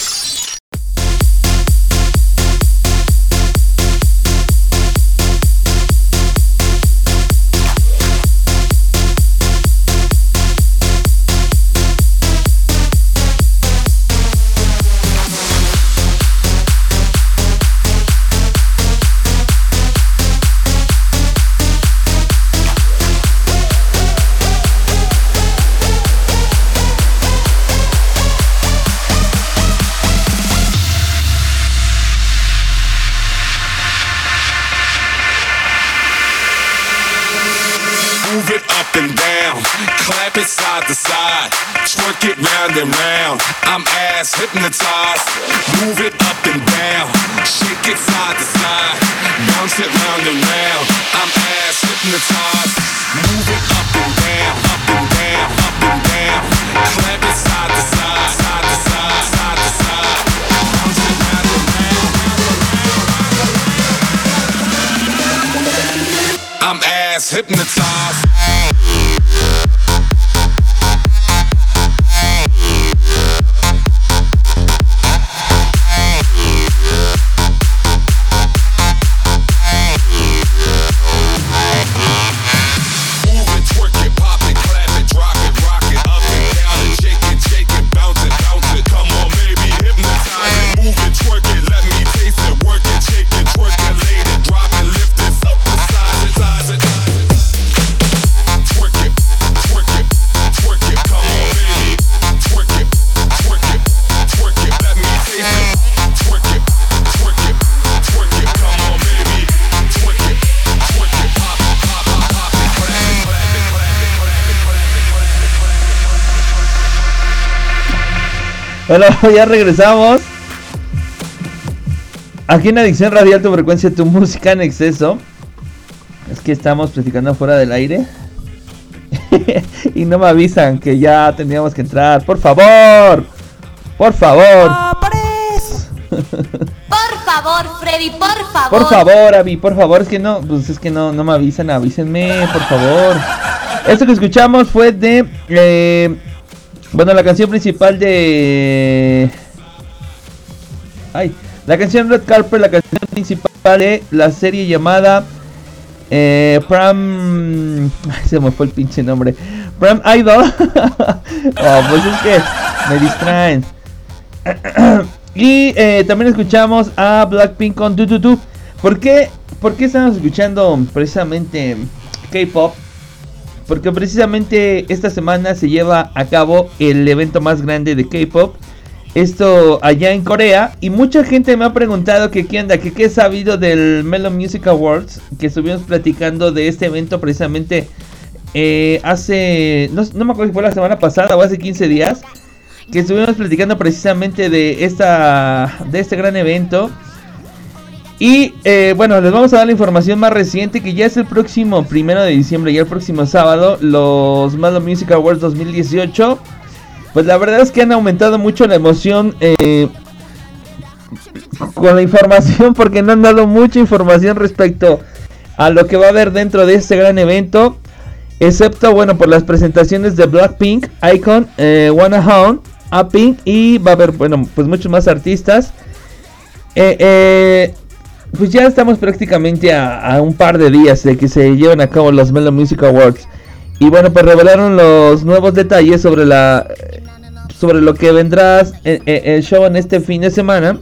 Move it up and down, clap it side to side, twerk it round and round. I'm ass hypnotized. Move it up and down, shake it side to side, bounce it round and round. I'm ass hypnotized. Move it up and down, up and down, up and down, clap it side to side, side to side, side to side, bounce it round and round. I'm ass ass hypnotized. Bueno, ya regresamos. Aquí en Adicción Radial, tu frecuencia, tu música en exceso. Es que estamos platicando fuera del aire. Y no me avisan que ya tendríamos que entrar. Por favor. Por favor. Por favor, Freddy, por favor. Por favor, Abby, por favor. Es que no, pues es que no, no me avisan. Avísenme, por favor. Esto que escuchamos fue de... Eh, Bueno, la canción principal de... Ay, la canción Red Carpet, la canción principal de la serie llamada... Eh, Pram... Ay, se me fue el pinche nombre. Pram Idol. Oh, pues es que me distraen. Y eh, también escuchamos a Blackpink con Do Do Do. ¿Por qué? ¿Por qué estamos escuchando precisamente K-pop? Porque precisamente esta semana se lleva a cabo el evento más grande de K-pop. Esto allá en Corea. Y mucha gente me ha preguntado que qué onda, que qué he sabido del Melon Music Awards. Que estuvimos platicando de este evento precisamente eh, hace... No, no me acuerdo si fue la semana pasada o hace quince días. Que estuvimos platicando precisamente de, esta, de este gran evento. Y eh, bueno, les vamos a dar la información más reciente, que ya es el próximo primero de diciembre, ya el próximo sábado, los Melon Music Awards dos mil dieciocho. Pues la verdad es que han aumentado mucho la emoción eh, con la información, porque no han dado mucha información respecto a lo que va a haber dentro de este gran evento. Excepto, bueno, por las presentaciones de Blackpink, iKON, eh, Wanna, A-Pink, y va a haber, bueno, pues muchos más artistas. Eh, eh... Pues ya estamos prácticamente a, a un par de días de que se lleven a cabo los Melon Music Awards. Y bueno, pues revelaron los nuevos detalles sobre la sobre lo que vendrá el, el show en este fin de semana.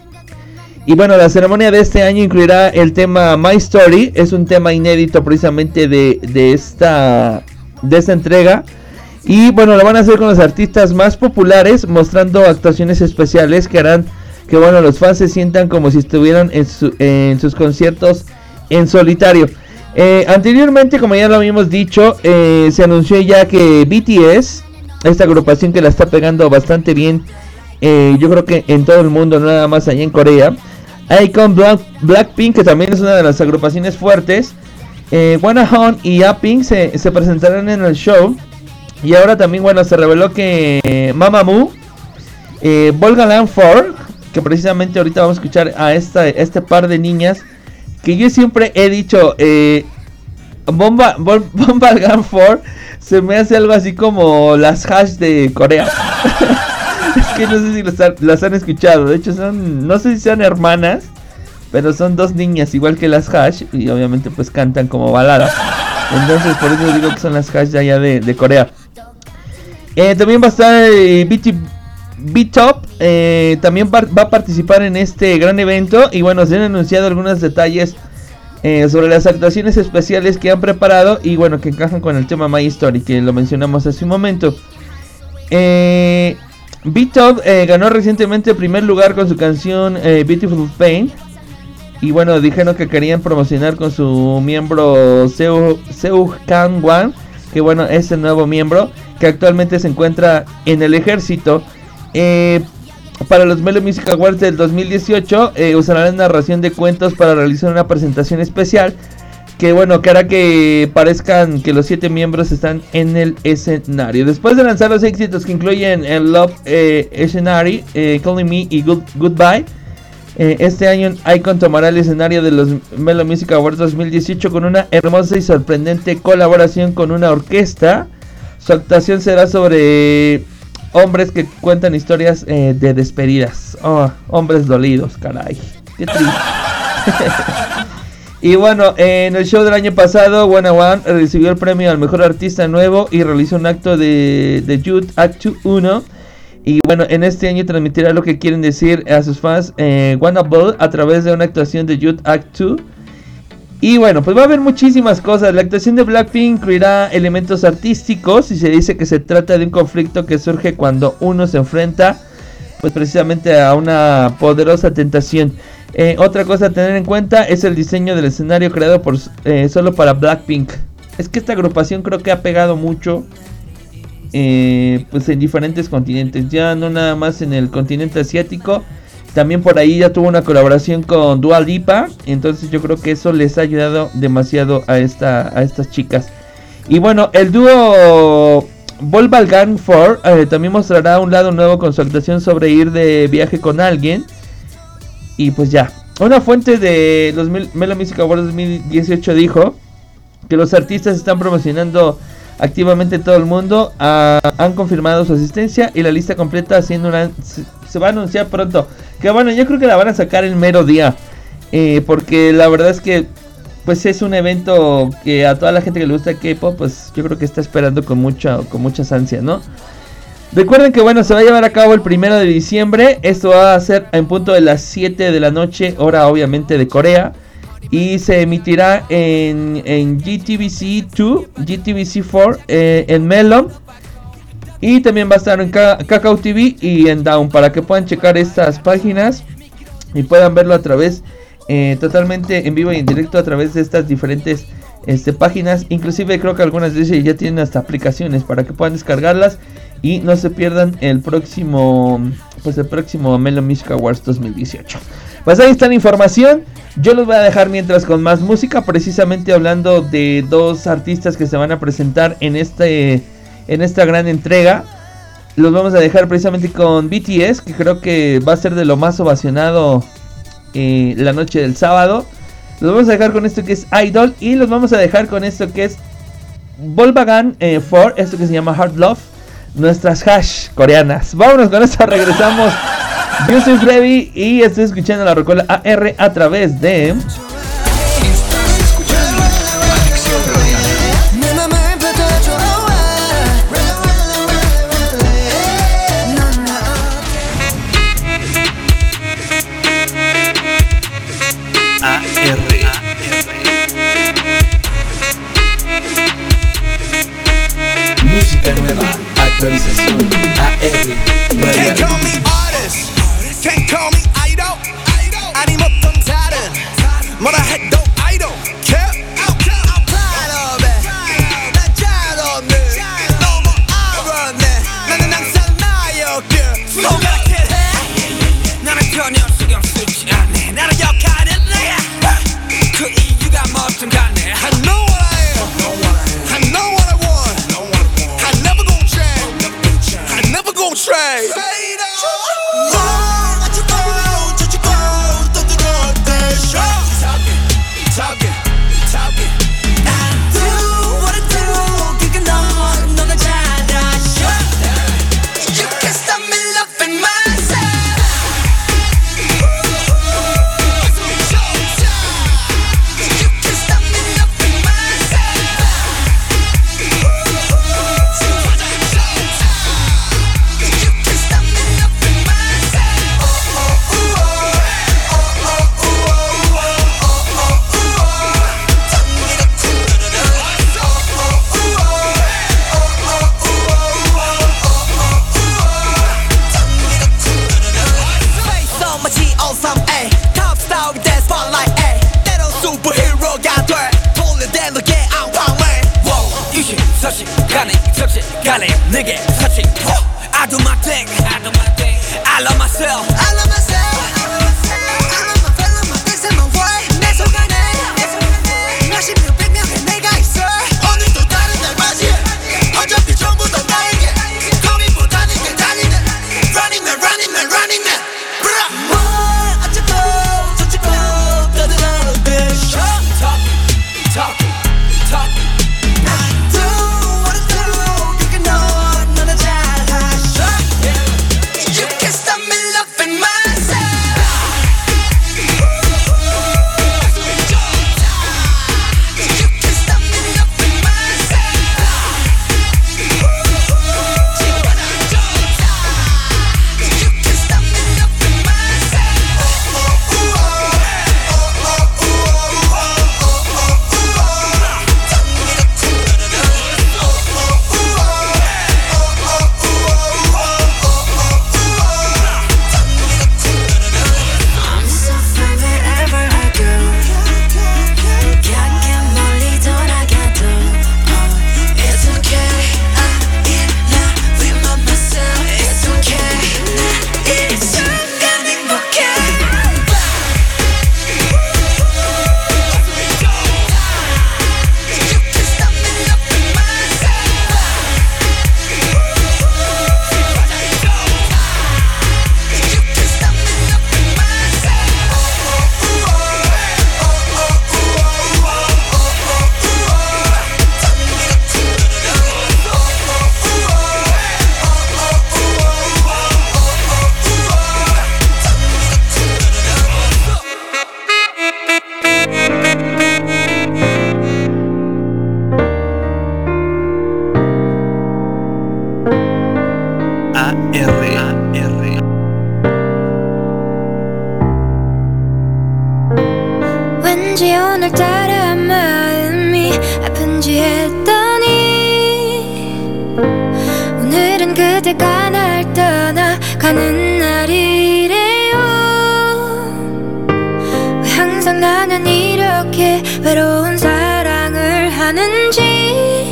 Y bueno, la ceremonia de este año incluirá el tema My Story. Es un tema inédito precisamente de, de, esta, de esta entrega. Y bueno, lo van a hacer con los artistas más populares, mostrando actuaciones especiales que harán que bueno, los fans se sientan como si estuvieran en, su, en sus conciertos en solitario. Eh, anteriormente, como ya lo habíamos dicho, eh, se anunció ya que B T S, esta agrupación que la está pegando bastante bien, eh, yo creo que en todo el mundo, no nada más allá en Corea. iKON, Black, Blackpink, que también es una de las agrupaciones fuertes. Eh, Wanna y A-Pink se, se presentarán en el show. Y ahora también, bueno, se reveló que eh, Mamamoo, eh, Volgaland cuatro, que precisamente ahorita vamos a escuchar a esta, este par de niñas, que yo siempre he dicho, eh, Bomba, Bom, Bombalgan cuatro se me hace algo así como las Hash de Corea. Es que no sé si las, las han escuchado, de hecho son, no sé si son hermanas, pero son dos niñas igual que las Hash, y obviamente pues cantan como balada. Entonces por eso digo que son las Hash de allá de, de Corea. Eh, también va a estar eh, B T B-Top, eh, también va a participar en este gran evento. Y bueno, se han anunciado algunos detalles eh, sobre las actuaciones especiales que han preparado. Y bueno, que encajan con el tema My Story, que lo mencionamos hace un momento. eh, B-Top eh, ganó recientemente el primer lugar con su canción eh, Beautiful Pain. Y bueno, dijeron que querían promocionar con su miembro Seo, Seo Kang-wan, que bueno, es el nuevo miembro que actualmente se encuentra en el ejército. Eh, para los Melon Music Awards del dos mil dieciocho eh, usarán la narración de cuentos para realizar una presentación especial, que bueno, que hará que parezcan que los siete miembros están en el escenario. Después de lanzar los éxitos que incluyen el Love eh, Escenario, eh, Calling Me y Good, Goodbye, Eh, este año Icon tomará el escenario de los Mellow Music Awards dos mil dieciocho con una hermosa y sorprendente colaboración con una orquesta. Su actuación será sobre hombres que cuentan historias eh, de despedidas. Oh, hombres dolidos, caray. Qué triste. Y bueno, en el show del año pasado, One One recibió el premio al mejor artista nuevo y realizó un acto de, de Jude Act uno. Y bueno, en este año transmitirá lo que quieren decir a sus fans eh, Wanna Ball a través de una actuación de Jude Act dos. Y bueno, pues va a haber muchísimas cosas. La actuación de Blackpink incluirá elementos artísticos y se dice que se trata de un conflicto que surge cuando uno se enfrenta pues precisamente a una poderosa tentación. Eh, otra cosa a tener en cuenta es el diseño del escenario creado por eh, solo para Blackpink. Es que esta agrupación creo que ha pegado mucho eh, pues en diferentes continentes, ya no nada más en el continente asiático. También por ahí ya tuvo una colaboración con Dua Lipa, entonces yo creo que eso les ha ayudado demasiado a, esta, a estas chicas. Y bueno, el dúo Volkswagen Ford eh, también mostrará un lado nuevo con su actuación sobre ir de viaje con alguien. Y pues ya, una fuente de los Mellow Music Awards dos mil dieciocho dijo que los artistas están promocionando activamente en todo el mundo, uh, han confirmado su asistencia y la lista completa haciendo una, se, se va a anunciar pronto. Que bueno, yo creo que la van a sacar el mero día, eh, porque la verdad es que pues es un evento que a toda la gente que le gusta K-pop, pues yo creo que está esperando con mucha, con muchas ansias, ¿no? Recuerden que bueno, se va a llevar a cabo el primero de diciembre. Esto va a ser en punto de las siete de la noche, hora obviamente de Corea. Y se emitirá en, en G T V C dos, G T V C cuatro, eh, en Melon. Y también va a estar en K- Kakao T V y en Dawn, para que puedan checar estas páginas y puedan verlo a través, eh, totalmente en vivo y en directo a través de estas diferentes este, páginas. Inclusive creo que algunas de ellas ya tienen hasta aplicaciones para que puedan descargarlas y no se pierdan el próximo, pues el próximo Mellow Music Awards dos mil dieciocho. Pues ahí está la información. Yo los voy a dejar mientras con más música, precisamente hablando de dos artistas que se van a presentar en este en esta gran entrega. Los vamos a dejar precisamente con B T S, que creo que va a ser de lo más ovacionado eh, la noche del sábado. Los vamos a dejar con esto que es Idol y los vamos a dejar con esto que es Volkswagen eh, Ford, esto que se llama Hard Love, nuestras hash coreanas. Vámonos con esto, regresamos. Yo soy Freddy y estoy escuchando la Rocola A R a través de... A R. Música nueva, actualización. A R. Can't call me artist, can't call me idol. 아니었던 다른 뭐라 해도 idol. Care? I'm proud of it. 난 잘 없네. 너무 알았네. 나는 항상 나였길. 손가락질 해. 나는 전혀 신경 쓰지 않네. 나는 역할은 내. 그 이유가 뭐든 간에. I know what I am. I know what I want. I never gon' change. I never gon' trade. Nigga, touch it. I do my thing. I do my thing. I love myself. I love myself. I love my fella, my this and my way. 내 속안에, 몇십 명, 백 명의 내가 있어. 오늘도 다른 날 맞이해. 어차피 전부 다 나에게. 고민보다는 게 달리네. Running man, running man, running man. 뭘 어쩌고 왠지 오늘따라 마음이 아픈지 했더니 오늘은 그대가 날 떠나가는 날이래요. 왜 항상 나는 이렇게 외로운 사랑을 하는지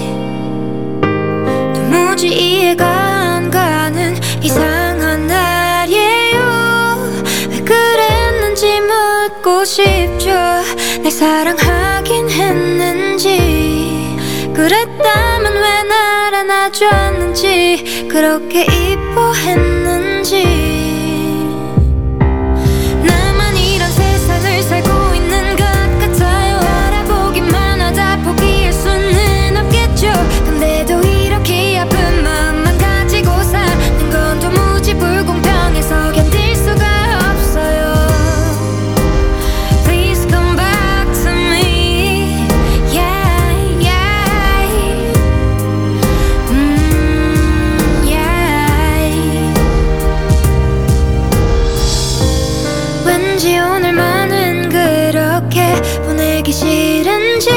도무지 이해가 안 가는 이상한 날이에요. 왜 그랬는지 묻고 싶죠. 날 사랑하긴 했는지 그랬다면 왜 날 안아줬는지 그렇게 이뻐했는지. 나만 이런 세상을 살고 있는 것 같아요. 알아보기만 하다 포기할 수는 없겠죠. 근데도 이렇게 아픈 마음만 가지고 사는 건 도무지 불공평해서 견딜 수가 없어요. Please come back to me. Yeah, yeah. 음, yeah. 왠지 오늘만은 그렇게 보내기 싫은지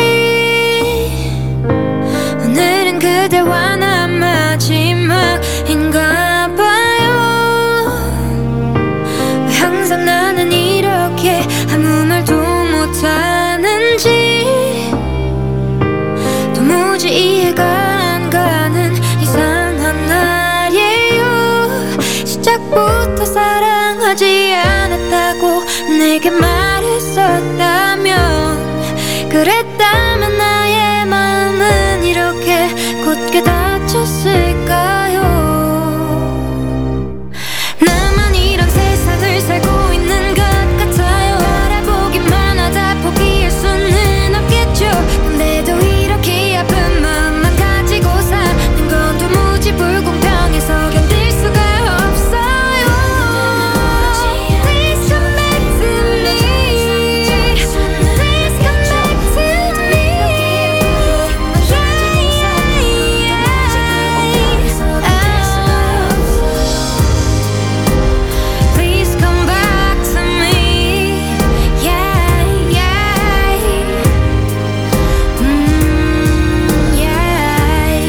오늘은 그대와 나 마지막인가 봐요. 왜 항상 나는 이렇게 아무 말도 못하는지 도무지 이해가 안 가는 이상한 날이에요. 시작부터 사랑하지 않았다고 내게 말했었다면 그랬다면 나의 마음은 이렇게 굳게 닫혔을까요. 나만 이런 세상을 살고 있는 것 같아요. 알아보기만 하다 포기할 수는 없겠죠. 근데도 이렇게 아픈 마음만 가지고 사는 건 도무지 불공평해서 견딜 수가 없어요. Please come back to me. Please come back to me. Please come back to me. Yeah, yeah. 음, yeah.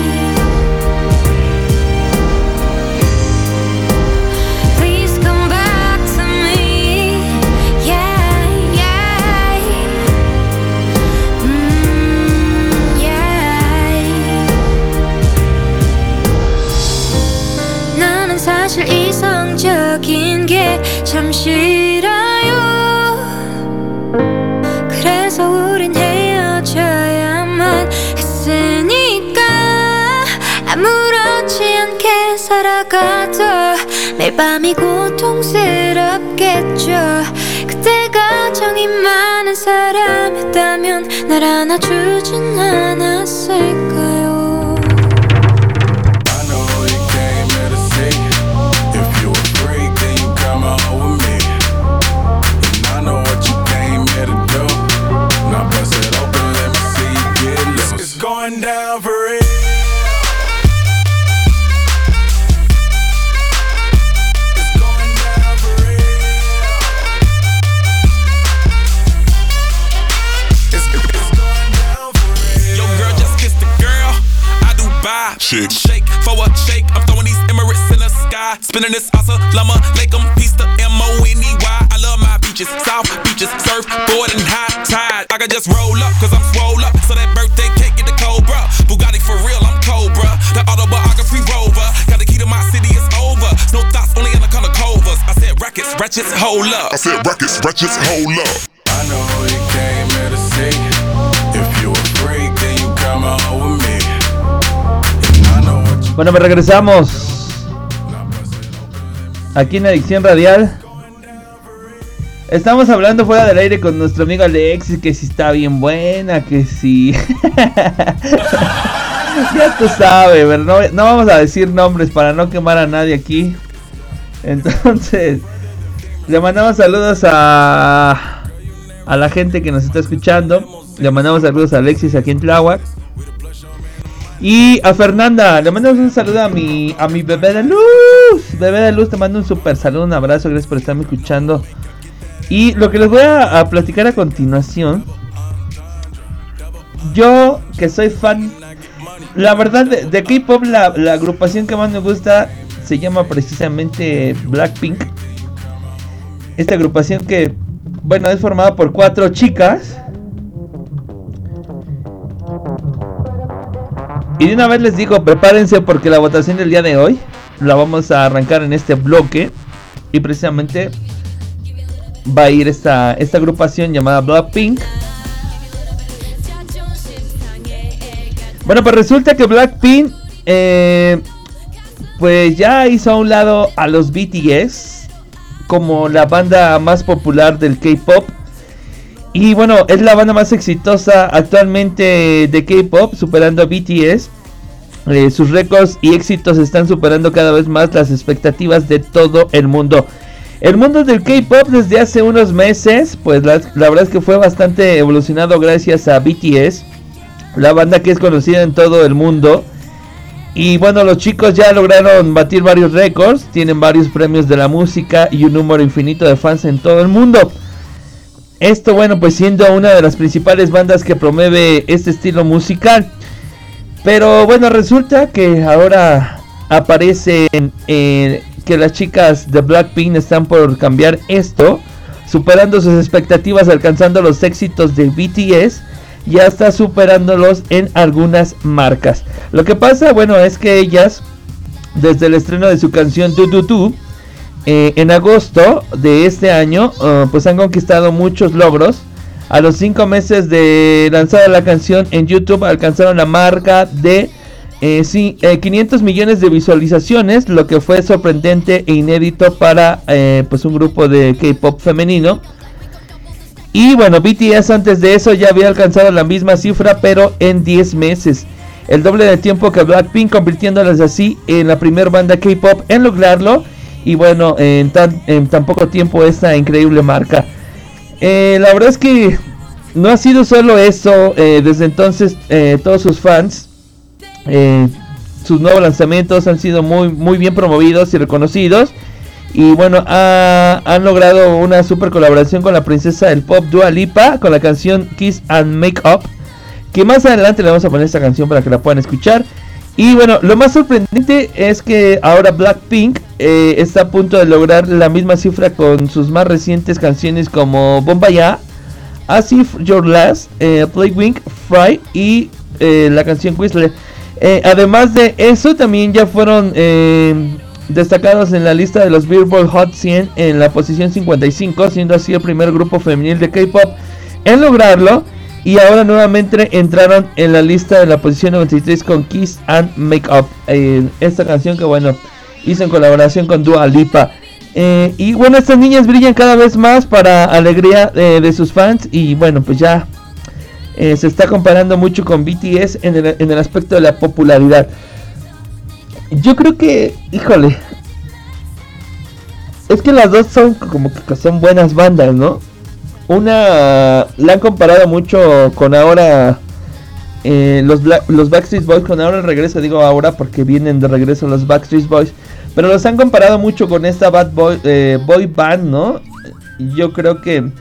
Please come back to me. Yeah, yeah. 음, yeah. 나는 사실 이성적인 게 참 싫어요. 그래서 우린 헤어져야만 했으니까 아무렇지 않게 살아가도 매일 밤이 고통스럽겠죠. 그때가 정이 많은 사람이었다면 날 안아주진 않았을까요. Going down for real. It's going down for real. It's, it's going down for real. Yo, girl, just kiss the girl. I do buy. Shake. Shake for a shake. I'm throwing these Emirates in the sky. Spinning this Assalamu alaikum. Peace to M O N E Y. I love my beaches. South beaches. Surfboard and high tide. I can just roll up, cause I'm swole up. So that birthday cake get the Cobra. Bugatti for real, I'm Cobra. The autobiography rover. Got the key to my city, it's over. No thoughts, only in the color covers. I said rackets, ratchets, hold up. I said rackets, ratchets, hold up. I know you came here to see. If you a freak, then you come out with me. And I know what you. Bueno, pues regresamos aquí en Adicción Radial. Estamos hablando fuera del aire con nuestro amigo Alexis, que si está bien buena, que si... Ya tú sabes, pero no, no vamos a decir nombres para no quemar a nadie aquí. Entonces, le mandamos saludos a, a la gente que nos está escuchando. Le mandamos saludos a Alexis aquí en Tláhuac. Y a Fernanda, le mandamos un saludo a mi, a mi bebé de luz. Bebé de luz, te mando un super saludo, un abrazo, gracias por estarme escuchando. Y lo que les voy a, a platicar a continuación yo que soy fan, la verdad de, de K-pop, la, la agrupación que más me gusta se llama precisamente Blackpink. Esta agrupación que, bueno, es formada por cuatro chicas. Y de una vez les digo, prepárense porque la votación del día de hoy la vamos a arrancar en este bloque. Y precisamente va a ir esta, esta agrupación llamada Blackpink. Bueno, pues resulta que Blackpink eh, pues ya hizo a un lado a los B T S como la banda más popular del K-pop. Y bueno, es la banda más exitosa actualmente de K-pop, superando a B T S. Eh, sus récords y éxitos están superando cada vez más las expectativas de todo el mundo. El mundo del K-pop desde hace unos meses, pues la, la verdad es que fue bastante evolucionado gracias a B T S, la banda que es conocida en todo el mundo. Y bueno, los chicos ya lograron batir varios récords, tienen varios premios de la música y un número infinito de fans en todo el mundo. Esto, bueno, pues siendo una de las principales bandas que promueve este estilo musical. Pero bueno, resulta que ahora aparecen eh, que las chicas de Blackpink están por cambiar esto, superando sus expectativas, alcanzando los éxitos de B T S, ya está superándolos en algunas marcas. Lo que pasa, bueno, es que ellas, desde el estreno de su canción Do Do Do, eh, en agosto de este año, uh, pues han conquistado muchos logros. A los cinco meses de lanzada la canción en YouTube alcanzaron la marca de eh, sí, eh, quinientos millones de visualizaciones, lo que fue sorprendente e inédito para eh, pues un grupo de K-pop femenino. Y bueno, B T S antes de eso ya había alcanzado la misma cifra, pero en diez meses. El doble de tiempo que Blackpink, convirtiéndolas así en la primer banda K-pop en lograrlo. Y bueno, en tan, en tan poco tiempo esta increíble marca. Eh, la verdad es que no ha sido solo eso. Eh, desde entonces eh, todos sus fans, eh, sus nuevos lanzamientos han sido muy, muy bien promovidos y reconocidos. Y bueno, ha, han logrado una super colaboración con la princesa del pop Dua Lipa, con la canción Kiss and Make Up, que más adelante le vamos a poner esta canción para que la puedan escuchar. Y bueno, lo más sorprendente es que ahora Blackpink eh, está a punto de lograr la misma cifra con sus más recientes canciones como Bombaya, As If Your Last, eh, Playwing, Fry y eh, la canción Whistler. Eh, además de eso, también ya fueron eh, destacados en la lista de los Billboard Hot cien en la posición cincuenta y cinco, siendo así el primer grupo femenil de K-pop en lograrlo. Y ahora nuevamente entraron en la lista de la posición noventa y tres con Kiss and Make Up, eh, esta canción que bueno, hizo en colaboración con Dua Lipa. Eh, y bueno, estas niñas brillan cada vez más para alegría eh, de sus fans. Y bueno, pues ya eh, se está comparando mucho con B T S en el, en el aspecto de la popularidad. Yo creo que, híjole, es que las dos son como que son buenas bandas, ¿no? Una la han comparado mucho con ahora eh, los, Black, los Backstreet Boys, con ahora el regreso, digo ahora porque vienen de regreso los Backstreet Boys, pero los han comparado mucho con esta Bad Boy, eh, boy band, ¿no? Yo creo que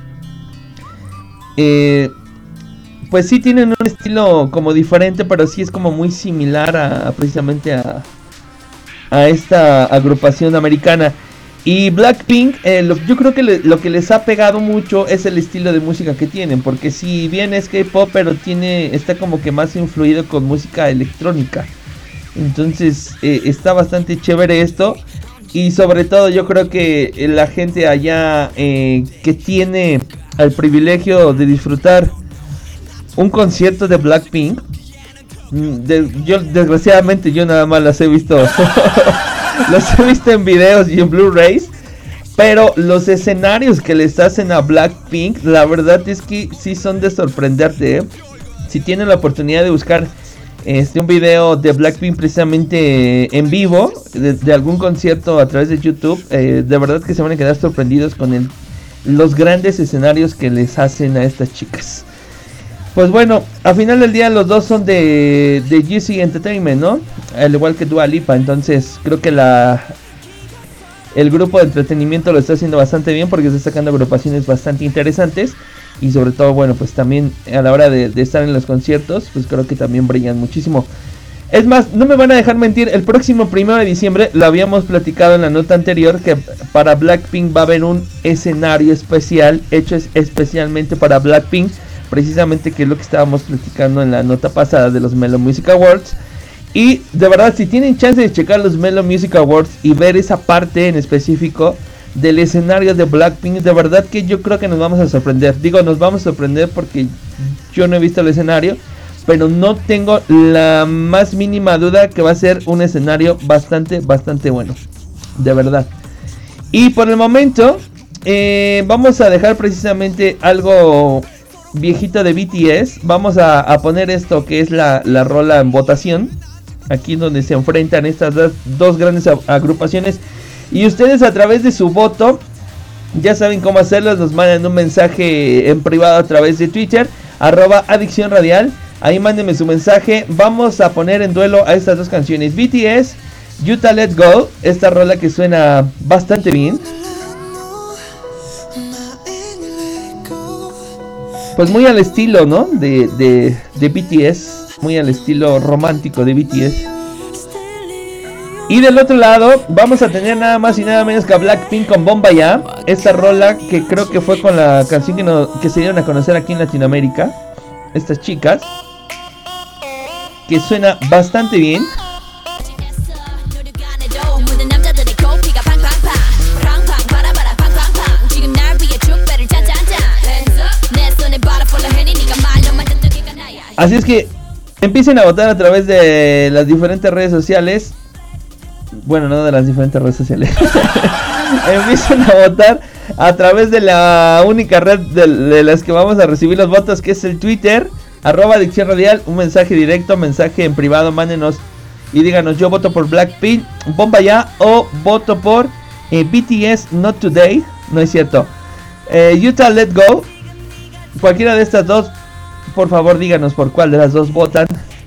eh, pues sí tienen un estilo como diferente, pero sí es como muy similar a, a precisamente a, a esta agrupación americana. Y Blackpink, eh, lo, yo creo que le, lo que les ha pegado mucho es el estilo de música que tienen, porque si bien es K-pop, pero tiene, está como que más influido con música electrónica. Entonces eh, está bastante chévere esto. Y sobre todo yo creo que la gente allá eh, que tiene el privilegio de disfrutar un concierto de Blackpink, de, yo desgraciadamente yo nada más las he visto los he visto en videos y en Blu-rays, pero los escenarios que les hacen a Blackpink, la verdad es que sí son de sorprenderte, ¿eh? Si tienen la oportunidad de buscar este un video de Blackpink precisamente en vivo, de, de algún concierto a través de YouTube, eh, de verdad que se van a quedar sorprendidos con el, los grandes escenarios que les hacen a estas chicas. Pues bueno, al final del día los dos son de, de G C Entertainment, ¿no? Al igual que Dua Lipa, entonces creo que la el grupo de entretenimiento lo está haciendo bastante bien porque está sacando agrupaciones bastante interesantes. y sobre todo, bueno, pues también a la hora de, de estar en los conciertos, pues creo que también brillan muchísimo. Es más, no me van a dejar mentir, el próximo primero de diciembre, lo habíamos platicado en la nota anterior, que para Blackpink va a haber un escenario especial, hecho es especialmente para Blackpink, precisamente que es lo que estábamos platicando en la nota pasada de los Melon Music Awards. Y de verdad, si tienen chance de checar los Melon Music Awards y ver esa parte en específico del escenario de Blackpink, de verdad que yo creo que nos vamos a sorprender. Digo, nos vamos a sorprender porque yo no he visto el escenario, pero no tengo la más mínima duda que va a ser un escenario bastante, bastante bueno. De verdad. Y por el momento, eh, vamos a dejar precisamente algo viejito de B T S. Vamos a, a poner esto que es la, la rola en votación. Aquí donde se enfrentan estas dos, dos grandes agrupaciones. Y ustedes a través de su voto, ya saben cómo hacerlo. Nos mandan un mensaje en privado a través de Twitter, arroba Adicción Radial. Ahí mándenme su mensaje. Vamos a poner en duelo a estas dos canciones. B T S, Yuta Let Go. Esta rola que suena bastante bien. Pues muy al estilo, ¿no? De, de, de B T S. Muy al estilo romántico de B T S. Y del otro lado vamos a tener nada más y nada menos que a Blackpink con Bomba Ya. Esta rola que creo que fue con la canción que, no, que se dieron a conocer aquí en Latinoamérica. Estas chicas, que suena bastante bien. Así es que empiecen a votar a través de las diferentes redes sociales. Bueno, no de las diferentes redes sociales. Empiecen a votar a través de la única red de, de las que vamos a recibir los votos, que es el Twitter, arroba Adicción Radial. Un mensaje directo, mensaje en privado, mándenos y díganos: yo voto por Blackpink, Bomba Ya, o voto por eh, B T S, Not Today. No es cierto, eh, Yuta Let Go. Cualquiera de estas dos, por favor díganos por cuál de las dos votan.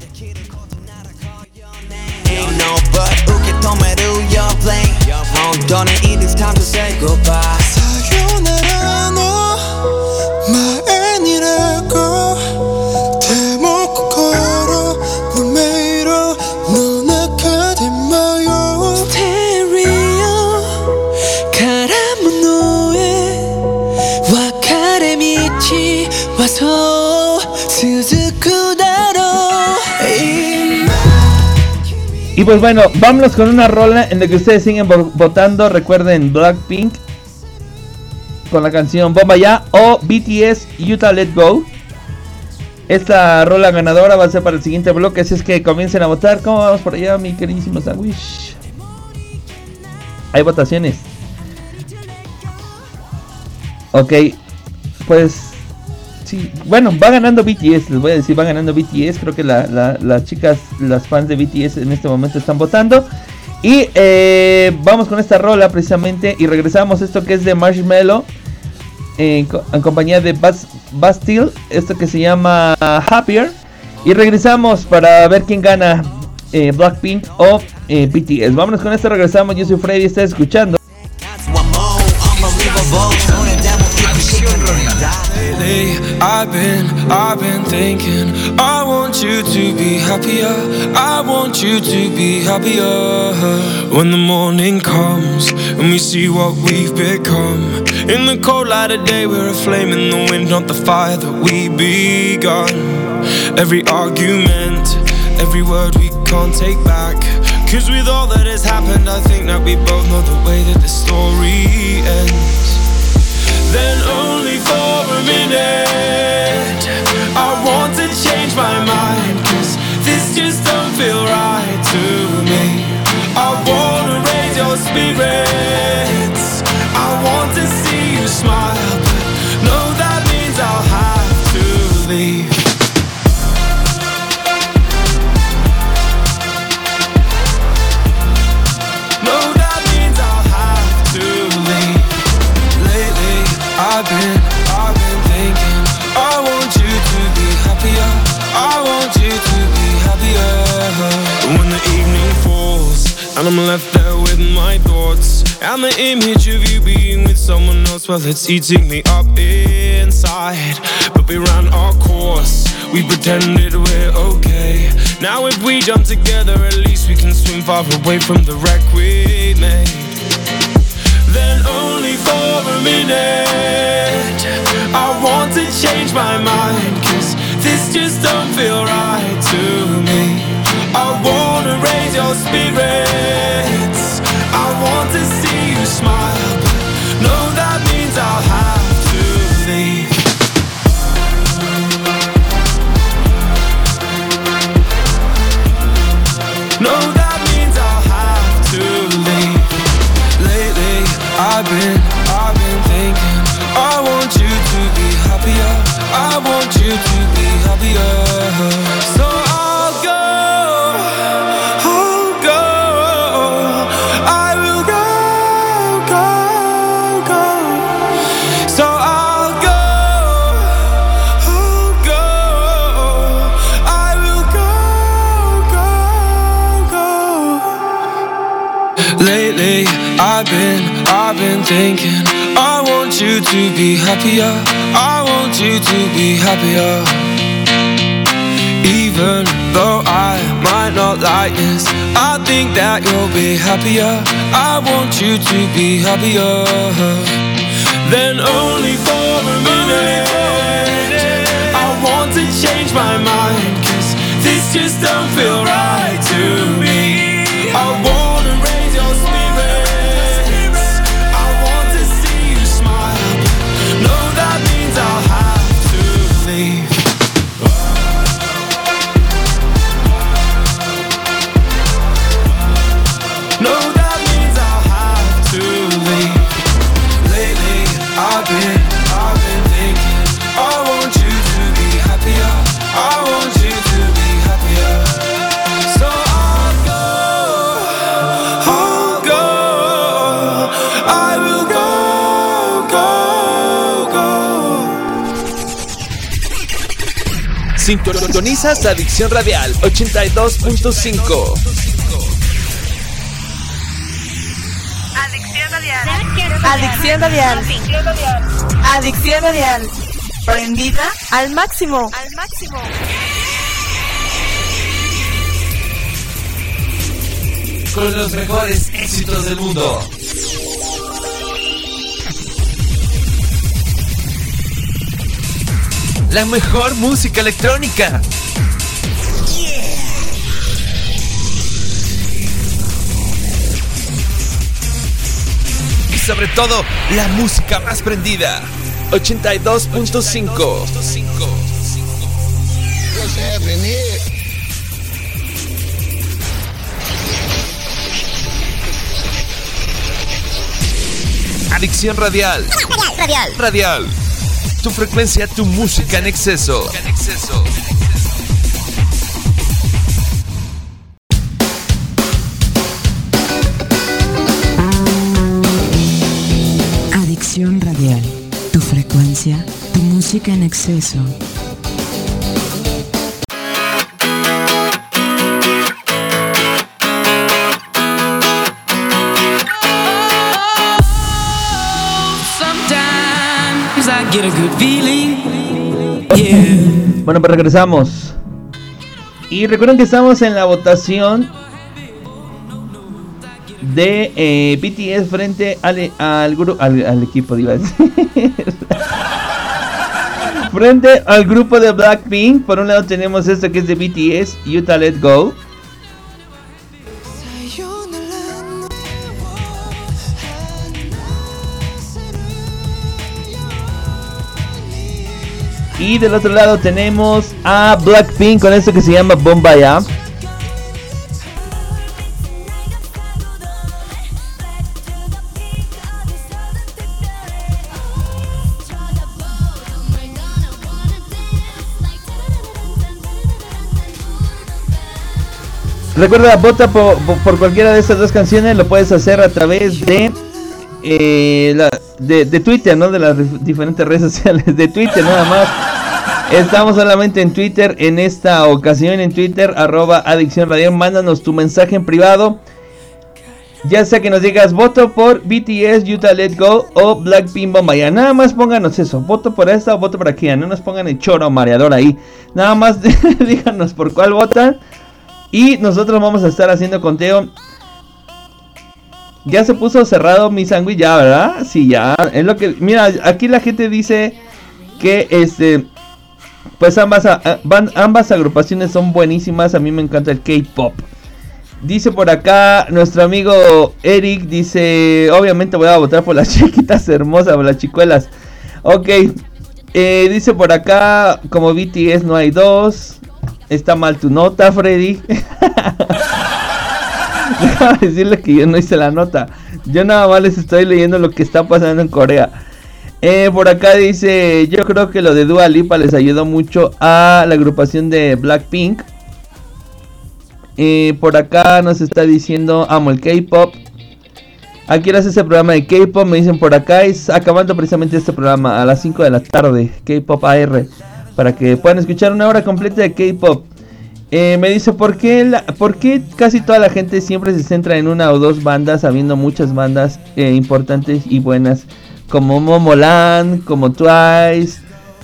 Y pues bueno, vámonos con una rola en la que ustedes siguen votando. Recuerden, Blackpink con la canción Bomba Ya, o B T S, Yuta Let Go. Esta rola ganadora va a ser para el siguiente bloque, así es que comiencen a votar. ¿Cómo vamos por allá, mi queridísimo Sandwich? Hay votaciones. Ok, pues sí, bueno, va ganando B T S, les voy a decir, va ganando B T S. Creo que la, la, las chicas, las fans de B T S en este momento están votando. Y eh, vamos con esta rola precisamente y regresamos. Esto que es de Marshmello en, en compañía de Bas, Bastille, esto que se llama Happier. Y regresamos para ver quién gana, eh, Blackpink o eh, B T S. Vámonos con esto, regresamos. Yo soy Freddy, estás escuchando I've been, I've been thinking, I want you to be happier, I want you to be happier. When the morning comes and we see what we've become, in the cold light of day we're a flame in the wind, not the fire that we begun. Every argument, every word we can't take back, cause with all that has happened I think that we both know the way that the story ends. Then only for a minute I want to change my mind, cause this just don't feel right to me. I wanna raise your spirits, I want to see you smile, but no, that means I'll have to leave. No, that means I'll have to leave. Lately I've been, I've been thinking, I want you to be happier, I want you to be happier. When the evening falls and I'm left there with my thoughts, And the image of you being with someone else, well, it's eating me up inside. But we ran our course, we pretended we're okay. Now if we jump together, at least we can swim far away from the wreck we made. Then only for a minute I want to change my mind, cause this just don't feel right to me. I wanna raise your spirits, I want to see you smile, but no, that means I'll have to leave. No, that means I'll have to leave. Lately, I've been, I've been thinking I want you to be happier, I want you to be happier. So I'll go, I'll go, I will go, go, go. So I'll go, I'll go, I will go, go, go. Lately, I've been, I've been thinking I want you to be happier, I want you to be happier. Even though I might not like this, I think that you'll be happier, I want you to be happier. Then only for a minute I want to change my mind, cause this just don't feel right to me. I wanna raise your spirits, I want to see you smile, no, that means I'll have to leave. No, that means I'll have to leave. Lately, I've been, I've been thinking I want you to be happier, I want you to be happier. So I'll go, I'll go, I will go, go, go. Sintonizas Adicción Radial ochenta y dos punto cinco. Adicción Radial. Adicción Radial. Prendida al máximo. Al máximo. Con los mejores éxitos del mundo. La mejor música electrónica. Sobre todo, la música más prendida. ochenta y dos punto cinco. Adicción Radial. Radial. Radial. Tu frecuencia, tu música en exceso. Adicción Radial, tu frecuencia, tu música en exceso. Sometimes I get a good feeling. Yeah. Bueno, pues regresamos. Y recuerden que estamos en la votación de eh, B T S frente al, al, gru- al, al equipo, iba a decir. Frente al grupo de Blackpink. Por un lado tenemos esto que es de B T S, Utah Let Go. Y del otro lado tenemos a Blackpink con esto que se llama Bombaya. Recuerda, vota por, por cualquiera de estas dos canciones. Lo puedes hacer a través de eh, la, de, de Twitter, ¿no? De las diferentes redes sociales. De Twitter nada más. Estamos solamente en Twitter en esta ocasión. En Twitter, arroba Adicción Radial. Mándanos tu mensaje en privado. Ya sea que nos digas voto por B T S, Utah Let Go o Blackpink Bombaya. Nada más pónganos eso, voto por esta o voto por aquella. No nos pongan el choro mareador ahí. Nada más díganos por cuál votan. Y nosotros vamos a estar haciendo conteo. Ya se puso cerrado mi sándwich ya, ¿verdad? Sí, ya. Es lo que... Mira, aquí la gente dice que este... Pues ambas, a, van, ambas agrupaciones son buenísimas. A mí me encanta el K-pop. Dice por acá nuestro amigo Eric, dice, obviamente voy a votar por las chiquitas hermosas, por las chicuelas. Ok, eh, dice por acá, como B T S no hay dos. Está mal tu nota, Freddy. Déjame decirle que yo no hice la nota. Yo nada más les estoy leyendo lo que está pasando en Corea. Eh, por acá dice, yo creo que lo de Dua Lipa les ayudó mucho a la agrupación de Blackpink. Eh, por acá nos está diciendo, amo el K-pop. Aquí hace ese programa de K-pop, me dicen por acá. Es acabando precisamente este programa a las cinco de la tarde, K-pop A R, para que puedan escuchar una hora completa de K-pop. Eh, me dice, ¿por qué, la, ¿por qué casi toda la gente siempre se centra en una o dos bandas, habiendo muchas bandas eh, importantes y buenas, como Momoland, como Twice?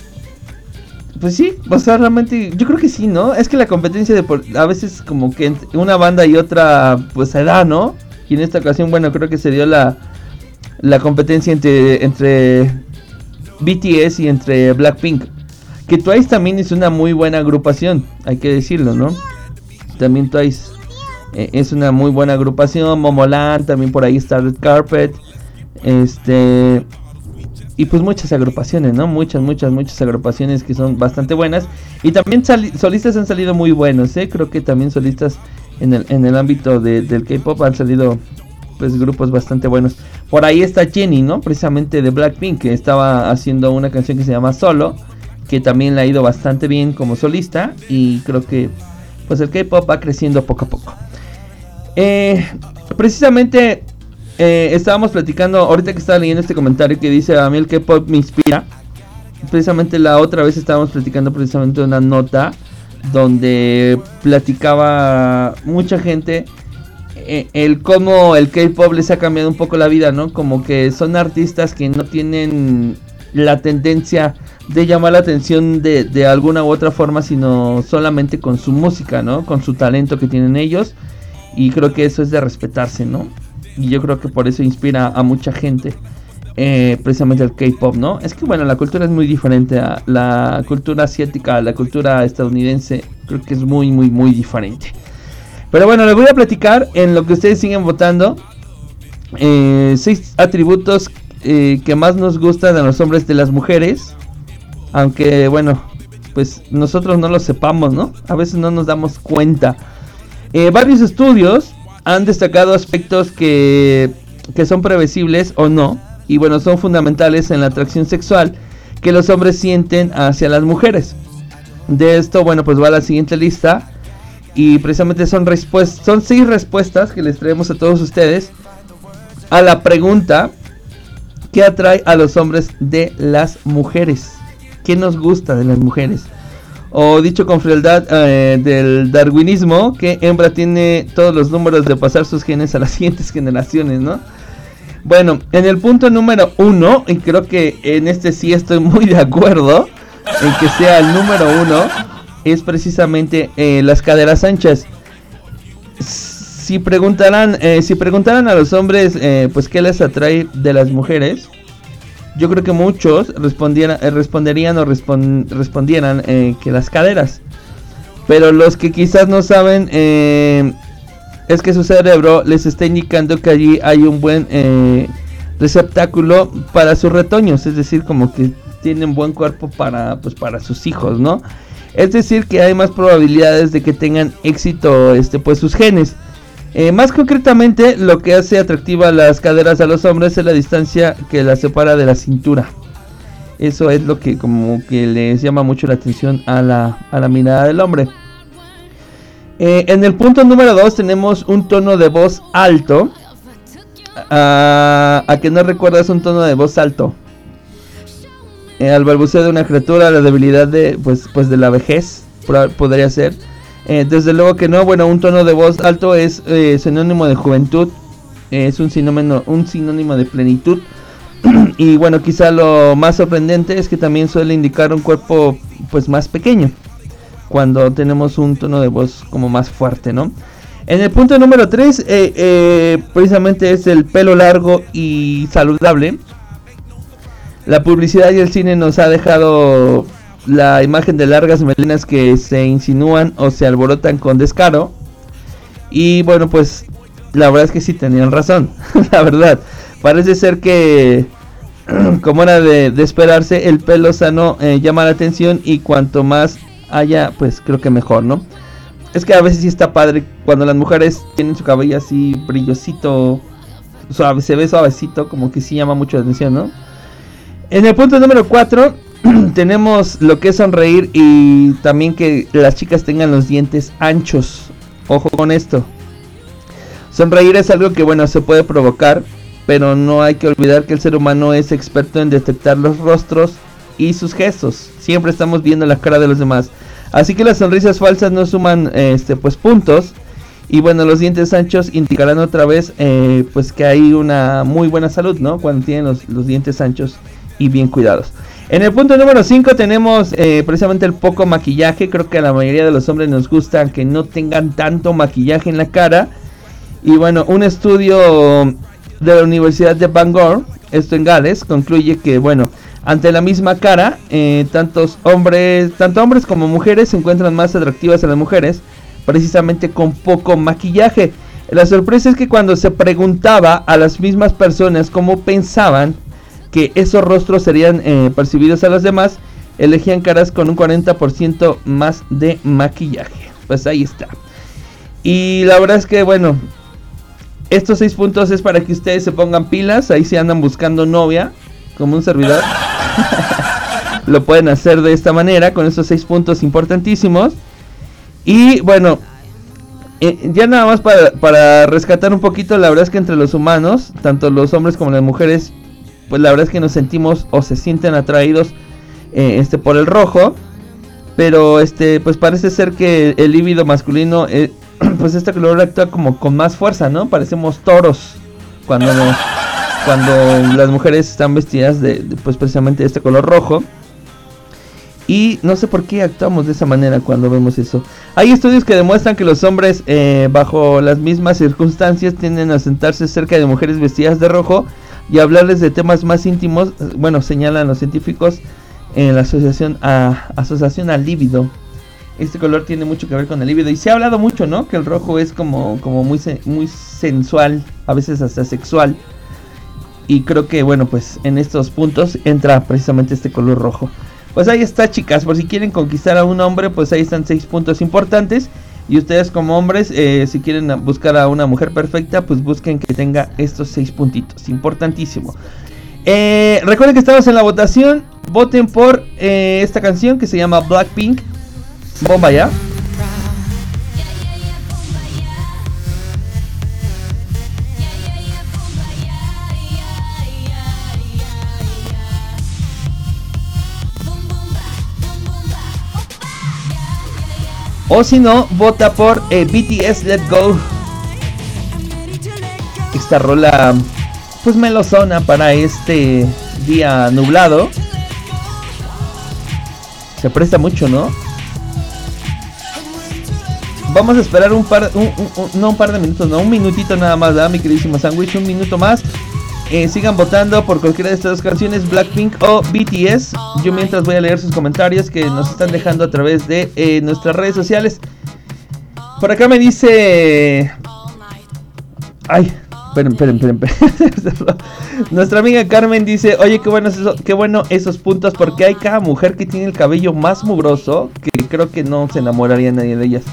Pues sí, o sea, realmente yo creo que sí, ¿no? Es que la competencia de por, a veces como que entre una banda y otra pues se da, ¿no? Y en esta ocasión, bueno, creo que se dio la, la competencia entre, entre B T S y entre Blackpink. Que Twice también es una muy buena agrupación, hay que decirlo, ¿no? También Twice eh, es una muy buena agrupación. Momoland, también por ahí está Red Carpet. Este... Y pues muchas agrupaciones, ¿no? Muchas, muchas, muchas agrupaciones que son bastante buenas. Y también sali- solistas han salido muy buenos, ¿eh? Creo que también solistas en el, en el ámbito de, del K-pop han salido pues grupos bastante buenos. Por ahí está Jennie, ¿no? Precisamente de Blackpink, que estaba haciendo una canción que se llama Solo, que también le ha ido bastante bien como solista. Y creo que pues el K-pop va creciendo poco a poco. Eh, precisamente... Eh, estábamos platicando, ahorita que estaba leyendo este comentario que dice, a mí el K-pop me inspira. Precisamente la otra vez estábamos platicando precisamente una nota donde platicaba mucha gente eh, el cómo el K-pop les ha cambiado un poco la vida, ¿no? Como que son artistas que no tienen la tendencia de llamar la atención de, de alguna u otra forma, sino solamente con su música, ¿no? Con su talento que tienen ellos. Y creo que eso es de respetarse, ¿no? Y yo creo que por eso inspira a mucha gente, eh, precisamente el K-pop, ¿no? Es que bueno, la cultura es muy diferente a la cultura asiática, a la cultura estadounidense. Creo que es muy, muy, muy diferente. Pero bueno, les voy a platicar en lo que ustedes siguen votando. Eh, seis atributos eh, que más nos gustan a los hombres de las mujeres. Aunque bueno, pues nosotros no lo sepamos, ¿no? A veces no nos damos cuenta. Eh, varios estudios han destacado aspectos que, que son previsibles o no, y bueno, son fundamentales en la atracción sexual que los hombres sienten hacia las mujeres. De esto, bueno, pues va la siguiente lista, y precisamente son, respuest- son seis respuestas que les traemos a todos ustedes a la pregunta: ¿qué atrae a los hombres de las mujeres? ¿Qué nos gusta de las mujeres? O dicho con frialdad eh, del darwinismo, que hembra tiene todos los números de pasar sus genes a las siguientes generaciones, ¿no? Bueno, en el punto número uno, y creo que en este sí estoy muy de acuerdo en que sea el número uno, es precisamente eh, las caderas anchas. Si preguntaran, eh, si preguntaran a los hombres, eh, pues qué les atrae de las mujeres, yo creo que muchos respondieran, eh, responderían o respon- respondieran eh, que las caderas. Pero los que quizás no saben eh, es que su cerebro les está indicando que allí hay un buen eh, receptáculo para sus retoños. Es decir, como que tienen buen cuerpo para, pues, para sus hijos, ¿no? Es decir, que hay más probabilidades de que tengan éxito este, pues, sus genes. Eh, más concretamente, lo que hace atractiva las caderas a los hombres es la distancia que las separa de la cintura. Eso es lo que como que les llama mucho la atención a la, a la mirada del hombre. Eh, en el punto número dos tenemos un tono de voz alto. A, a que no recuerdas un tono de voz alto. Eh, al balbuceo de una criatura, la debilidad de, pues, pues de la vejez, podría ser. Eh, desde luego que no. Bueno, un tono de voz alto es eh, sinónimo de juventud. es un sinónimo, un sinónimo de plenitud. Y bueno, quizá lo más sorprendente es que también suele indicar un cuerpo pues más pequeño cuando tenemos un tono de voz como más fuerte, ¿no? En el punto número tres, eh, eh, precisamente es el pelo largo y saludable. La publicidad y el cine nos ha dejado la imagen de largas melenas que se insinúan o se alborotan con descaro. Y bueno, pues la verdad es que sí tenían razón, la verdad. Parece ser que, como era de, de esperarse, el pelo sano eh, llama la atención y cuanto más haya, pues creo que mejor, ¿no? Es que a veces sí está padre cuando las mujeres tienen su cabello así brillosito, suave, se ve suavecito, como que sí llama mucho la atención, ¿no? En el punto número cuatro tenemos lo que es sonreír y también que las chicas tengan los dientes anchos. Ojo con esto. Sonreír es algo que, bueno, se puede provocar, pero no hay que olvidar que el ser humano es experto en detectar los rostros y sus gestos. Siempre estamos viendo la cara de los demás. Así que las sonrisas falsas no suman este, pues puntos. Y bueno, los dientes anchos indicarán otra vez eh, pues que hay una muy buena salud, ¿no? Cuando tienen los, los dientes anchos y bien cuidados. En el punto número cinco tenemos eh, precisamente el poco maquillaje. Creo que a la mayoría de los hombres nos gusta que no tengan tanto maquillaje en la cara. Y bueno, un estudio de la Universidad de Bangor, esto en Gales, concluye que bueno, ante la misma cara, eh, tantos hombres, tanto hombres como mujeres se encuentran más atractivas a las mujeres, precisamente con poco maquillaje. La sorpresa es que cuando se preguntaba a las mismas personas cómo pensaban que esos rostros serían eh, percibidos a los demás, elegían caras con un cuarenta por ciento más de maquillaje. Pues ahí está. Y la verdad es que bueno, estos seis puntos es para que ustedes se pongan pilas. Ahí si andan buscando novia, como un servidor, lo pueden hacer de esta manera, con estos seis puntos importantísimos. Y bueno, eh, ya nada más para, para rescatar un poquito, la verdad es que entre los humanos, tanto los hombres como las mujeres, pues la verdad es que nos sentimos o se sienten atraídos eh, este por el rojo. Pero este pues parece ser que el líbido masculino, eh, pues este color actúa como con más fuerza, ¿no? Parecemos toros cuando no, cuando las mujeres están vestidas de, de pues precisamente de este color rojo. Y no sé por qué actuamos de esa manera cuando vemos eso. Hay estudios que demuestran que los hombres eh, bajo las mismas circunstancias tienden a sentarse cerca de mujeres vestidas de rojo y hablarles de temas más íntimos. Bueno, señalan los científicos en la asociación a asociación al líbido. Este color tiene mucho que ver con el líbido y se ha hablado mucho, ¿no? Que el rojo es como como muy muy sensual, a veces hasta sexual. Y creo que bueno, pues en estos puntos entra precisamente este color rojo. Pues ahí está, chicas, por si quieren conquistar a un hombre, pues ahí están seis puntos importantes. Y ustedes como hombres, eh, si quieren buscar a una mujer perfecta, pues busquen que tenga estos seis puntitos, importantísimo. Eh, recuerden que estamos en la votación. Voten por eh, esta canción que se llama Blackpink, Bomba Ya. O si no, vota por eh, B T S Let Go. Esta rola pues melosona para este día nublado. Se presta mucho, ¿no? Vamos a esperar un par, un, un, un, no un par de minutos, no, un minutito nada más, ¿verdad, mi queridísimo sándwich? Un minuto más. Eh, sigan votando por cualquiera de estas dos canciones, Blackpink o B T S. Yo mientras voy a leer sus comentarios que nos están dejando a través de eh, nuestras redes sociales. Por acá me dice... Ay, esperen, esperen, esperen. Nuestra amiga Carmen dice: oye, qué bueno, eso, qué bueno esos puntos, porque hay cada mujer que tiene el cabello más mugroso que creo que no se enamoraría nadie de ellas.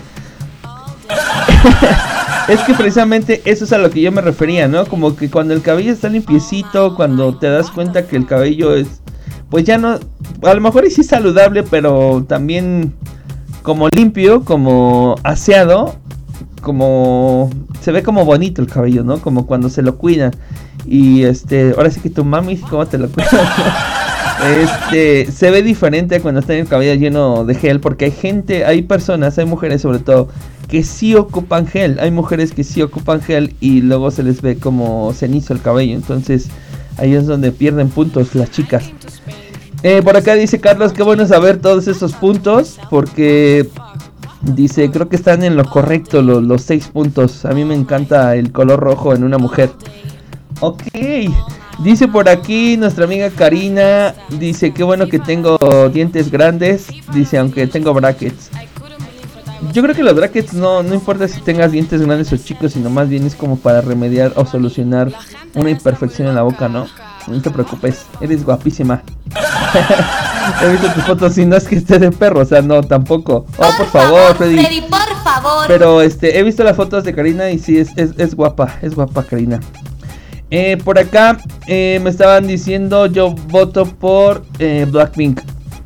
Es que precisamente eso es a lo que yo me refería, ¿no? Como que cuando el cabello está limpiecito, cuando te das cuenta que el cabello es, pues ya no, a lo mejor sí es saludable, pero también como limpio, como aseado, como se ve como bonito el cabello, ¿no? Como cuando se lo cuidan. Y este, ahora sí que tu mami, ¿cómo te lo cuidas? Este, se ve diferente cuando está en el cabello lleno de gel, porque hay gente, hay personas, hay mujeres sobre todo, que sí ocupan gel. Hay mujeres que sí ocupan gel y luego se les ve como cenizo el cabello. Entonces ahí es donde pierden puntos las chicas. Eh, por acá dice Carlos, qué bueno saber todos esos puntos, porque dice, creo que están en lo correcto los, los seis puntos. A mí me encanta el color rojo en una mujer. Ok, dice por aquí nuestra amiga Karina, dice, qué bueno que tengo dientes grandes, dice, aunque tengo brackets. Yo creo que los brackets no, no importa si tengas dientes grandes o chicos, sino más bien es como para remediar o solucionar una imperfección en la boca, ¿no? No te preocupes, eres guapísima. He visto tus fotos y no es que esté de perro, o sea, no, tampoco. Oh, por, por favor, favor, Freddy. Freddy, por favor. Pero este, he visto las fotos de Karina y sí, es, es, es guapa, es guapa Karina. Eh, por acá eh, me estaban diciendo, yo voto por eh, Blackpink.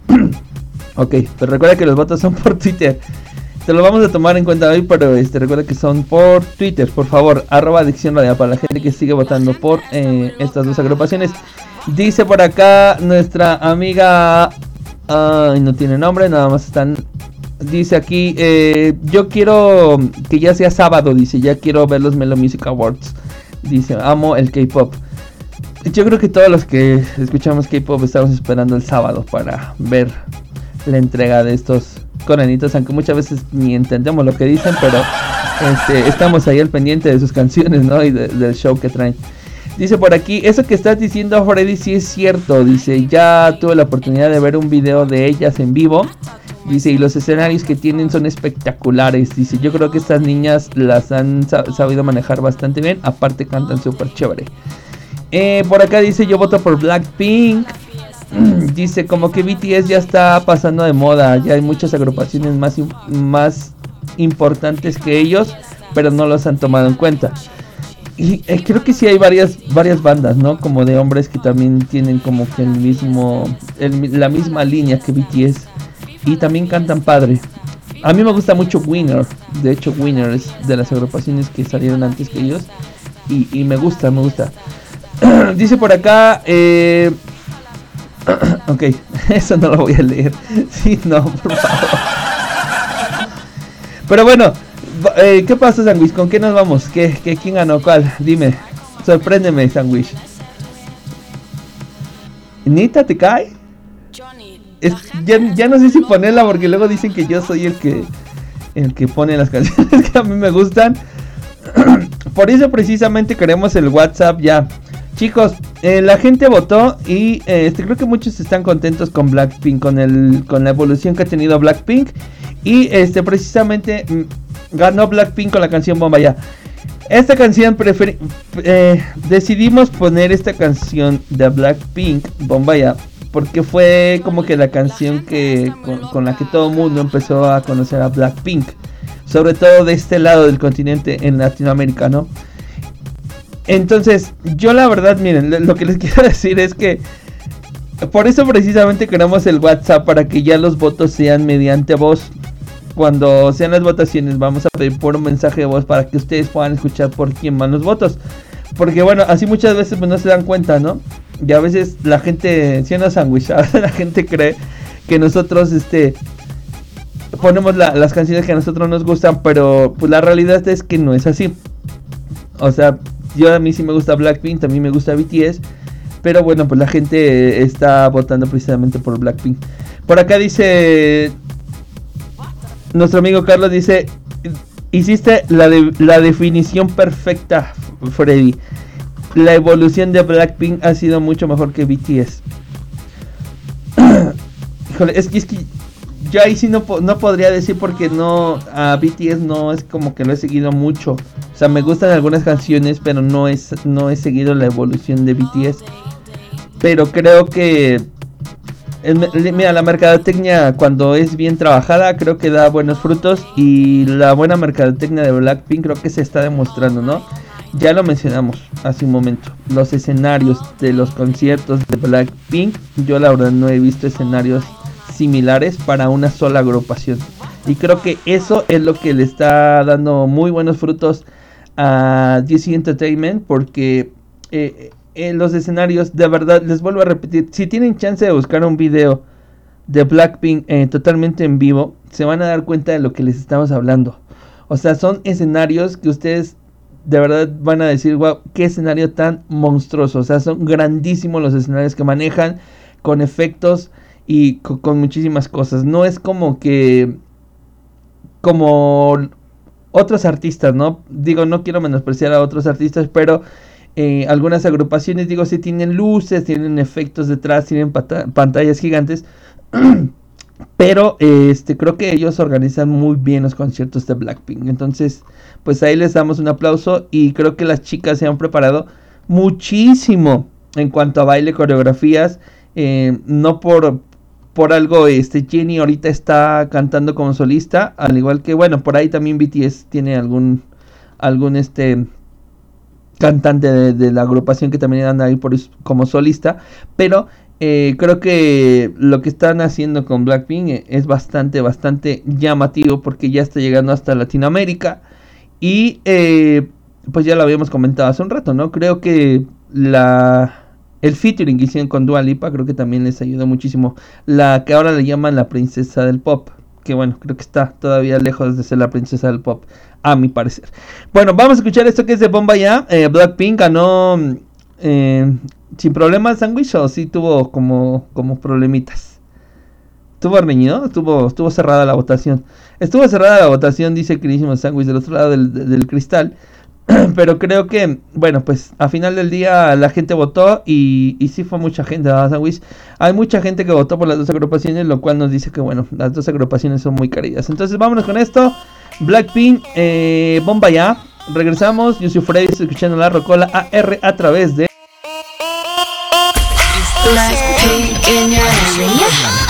Ok, pero recuerda que los votos son por Twitter. Te lo vamos a tomar en cuenta hoy, pero este, recuerda que son por Twitter, por favor, arroba Adicción Radial, para la gente que sigue votando por eh, estas dos agrupaciones. Dice por acá nuestra amiga, uh, no tiene nombre, nada más están, dice aquí, eh, yo quiero que ya sea sábado, dice, ya quiero ver los Melo Music Awards, dice, amo el K-Pop. Yo creo que todos los que escuchamos K-Pop estamos esperando el sábado para ver la entrega de estos coreanitos, aunque muchas veces ni entendemos lo que dicen, pero este, estamos ahí al pendiente de sus canciones, ¿no? Y de, del show que traen. Dice por aquí, eso que estás diciendo, Freddy, sí es cierto. Dice, ya tuve la oportunidad de ver un video de ellas en vivo. Dice, y los escenarios que tienen son espectaculares. Dice, yo creo que estas niñas las han sab- sabido manejar bastante bien. Aparte cantan súper chévere. Eh, por acá dice, yo voto por Blackpink. Dice, como que B T S ya está pasando de moda. Ya hay muchas agrupaciones más, más importantes que ellos, pero no los han tomado en cuenta. Y eh, creo que sí hay varias varias bandas, ¿no? Como de hombres que también tienen como que el mismo el, la misma línea que B T S y también cantan padre. A mí me gusta mucho Winner. De hecho, Winner es de las agrupaciones que salieron antes que ellos y, y me gusta, me gusta. Dice por acá, eh, ok, eso no lo voy a leer. Sí, no, por favor. Pero bueno, eh, ¿qué pasa, Sandwich? ¿Con qué nos vamos? ¿Qué, qué, ¿Quién ganó? ¿Cuál? Dime, sorpréndeme, Sandwich. ¿Nita te cae? Es, ya, ya no sé si ponerla porque luego dicen que yo soy el que el que pone las canciones que a mí me gustan. Por eso precisamente queremos el WhatsApp ya. Chicos, eh, la gente votó y eh, este, creo que muchos están contentos con Blackpink, con el con la evolución que ha tenido Blackpink. Y este precisamente mm, ganó Blackpink con la canción Bombaya. Esta canción prefer- eh, decidimos poner esta canción de Blackpink, Bombaya, porque fue como que la canción que con, con la que todo el mundo empezó a conocer a Blackpink, sobre todo de este lado del continente en Latinoamérica, ¿no? Entonces, yo la verdad, miren, lo que les quiero decir es que por eso precisamente queremos el WhatsApp, para que ya los votos sean mediante voz. Cuando sean las votaciones vamos a pedir por un mensaje de voz para que ustedes puedan escuchar por quién van los votos. Porque bueno, así muchas veces pues no se dan cuenta, ¿no? Y a veces la gente, siendo sándwich, a veces la gente cree que nosotros este ponemos la, las canciones que a nosotros nos gustan, pero pues la realidad es que no es así. O sea, yo a mí sí me gusta Blackpink, también me gusta B T S, pero bueno, pues la gente está votando precisamente por Blackpink. Por acá dice nuestro amigo Carlos, dice, hiciste la, de, la definición perfecta, Freddy. La evolución de Blackpink ha sido mucho mejor que B T S. Híjole, es que, es que yo ahí sí no, no podría decir, porque no, a B T S no es como que lo he seguido mucho. O sea, me gustan algunas canciones, pero no, es, no he seguido la evolución de B T S. Pero creo que el, mira, la mercadotecnia, cuando es bien trabajada, creo que da buenos frutos. Y la buena mercadotecnia de Blackpink creo que se está demostrando, ¿no? Ya lo mencionamos hace un momento, los escenarios de los conciertos de Blackpink, yo la verdad no he visto escenarios similares para una sola agrupación. Y creo que eso es lo que le está dando muy buenos frutos a D C Entertainment, porque eh, eh, los escenarios, de verdad, les vuelvo a repetir, si tienen chance de buscar un video de Blackpink eh, totalmente en vivo, se van a dar cuenta de lo que les estamos hablando. O sea, son escenarios que ustedes de verdad van a decir, wow, qué escenario tan monstruoso. O sea, son grandísimos los escenarios que manejan, con efectos y con, con muchísimas cosas. No es como que, como otros artistas, ¿no? Digo, no quiero menospreciar a otros artistas, pero eh, algunas agrupaciones, digo, sí tienen luces, tienen efectos detrás, tienen pata- pantallas gigantes. Pero este creo que ellos organizan muy bien los conciertos de Blackpink. Entonces, pues ahí les damos un aplauso. Y creo que las chicas se han preparado muchísimo en cuanto a baile, coreografías. Eh, no por, por algo, este Jennie ahorita está cantando como solista. Al igual que, bueno, por ahí también B T S tiene algún algún este cantante de, de la agrupación que también anda ahí por, como solista. Pero Eh, creo que lo que están haciendo con Blackpink es bastante, bastante llamativo, porque ya está llegando hasta Latinoamérica. Y eh, pues ya lo habíamos comentado hace un rato, ¿no? Creo que la el featuring que hicieron con Dua Lipa, creo que también les ayudó muchísimo. La que ahora le llaman la princesa del pop, que bueno, creo que está todavía lejos de ser la princesa del pop, a mi parecer. Bueno, vamos a escuchar esto que es de Bomba Ya. eh, Blackpink ganó eh, sin problemas Sandwich, o sí tuvo como, como problemitas. ¿Estuvo reñido? Estuvo, estuvo cerrada la votación. Estuvo cerrada la votación, dice el queridísimo Sandwich del otro lado del, del cristal. Pero creo que, bueno, pues a final del día la gente votó y, y sí fue mucha gente, ¿verdad, Sandwich? Hay mucha gente que votó por las dos agrupaciones, lo cual nos dice que, bueno, las dos agrupaciones son muy queridas. Entonces vámonos con esto. Blackpink, eh, Bomba Ya. Regresamos. Yo soy Freddy, estoy escuchando la Rocola A R a través de Blackpink in your area.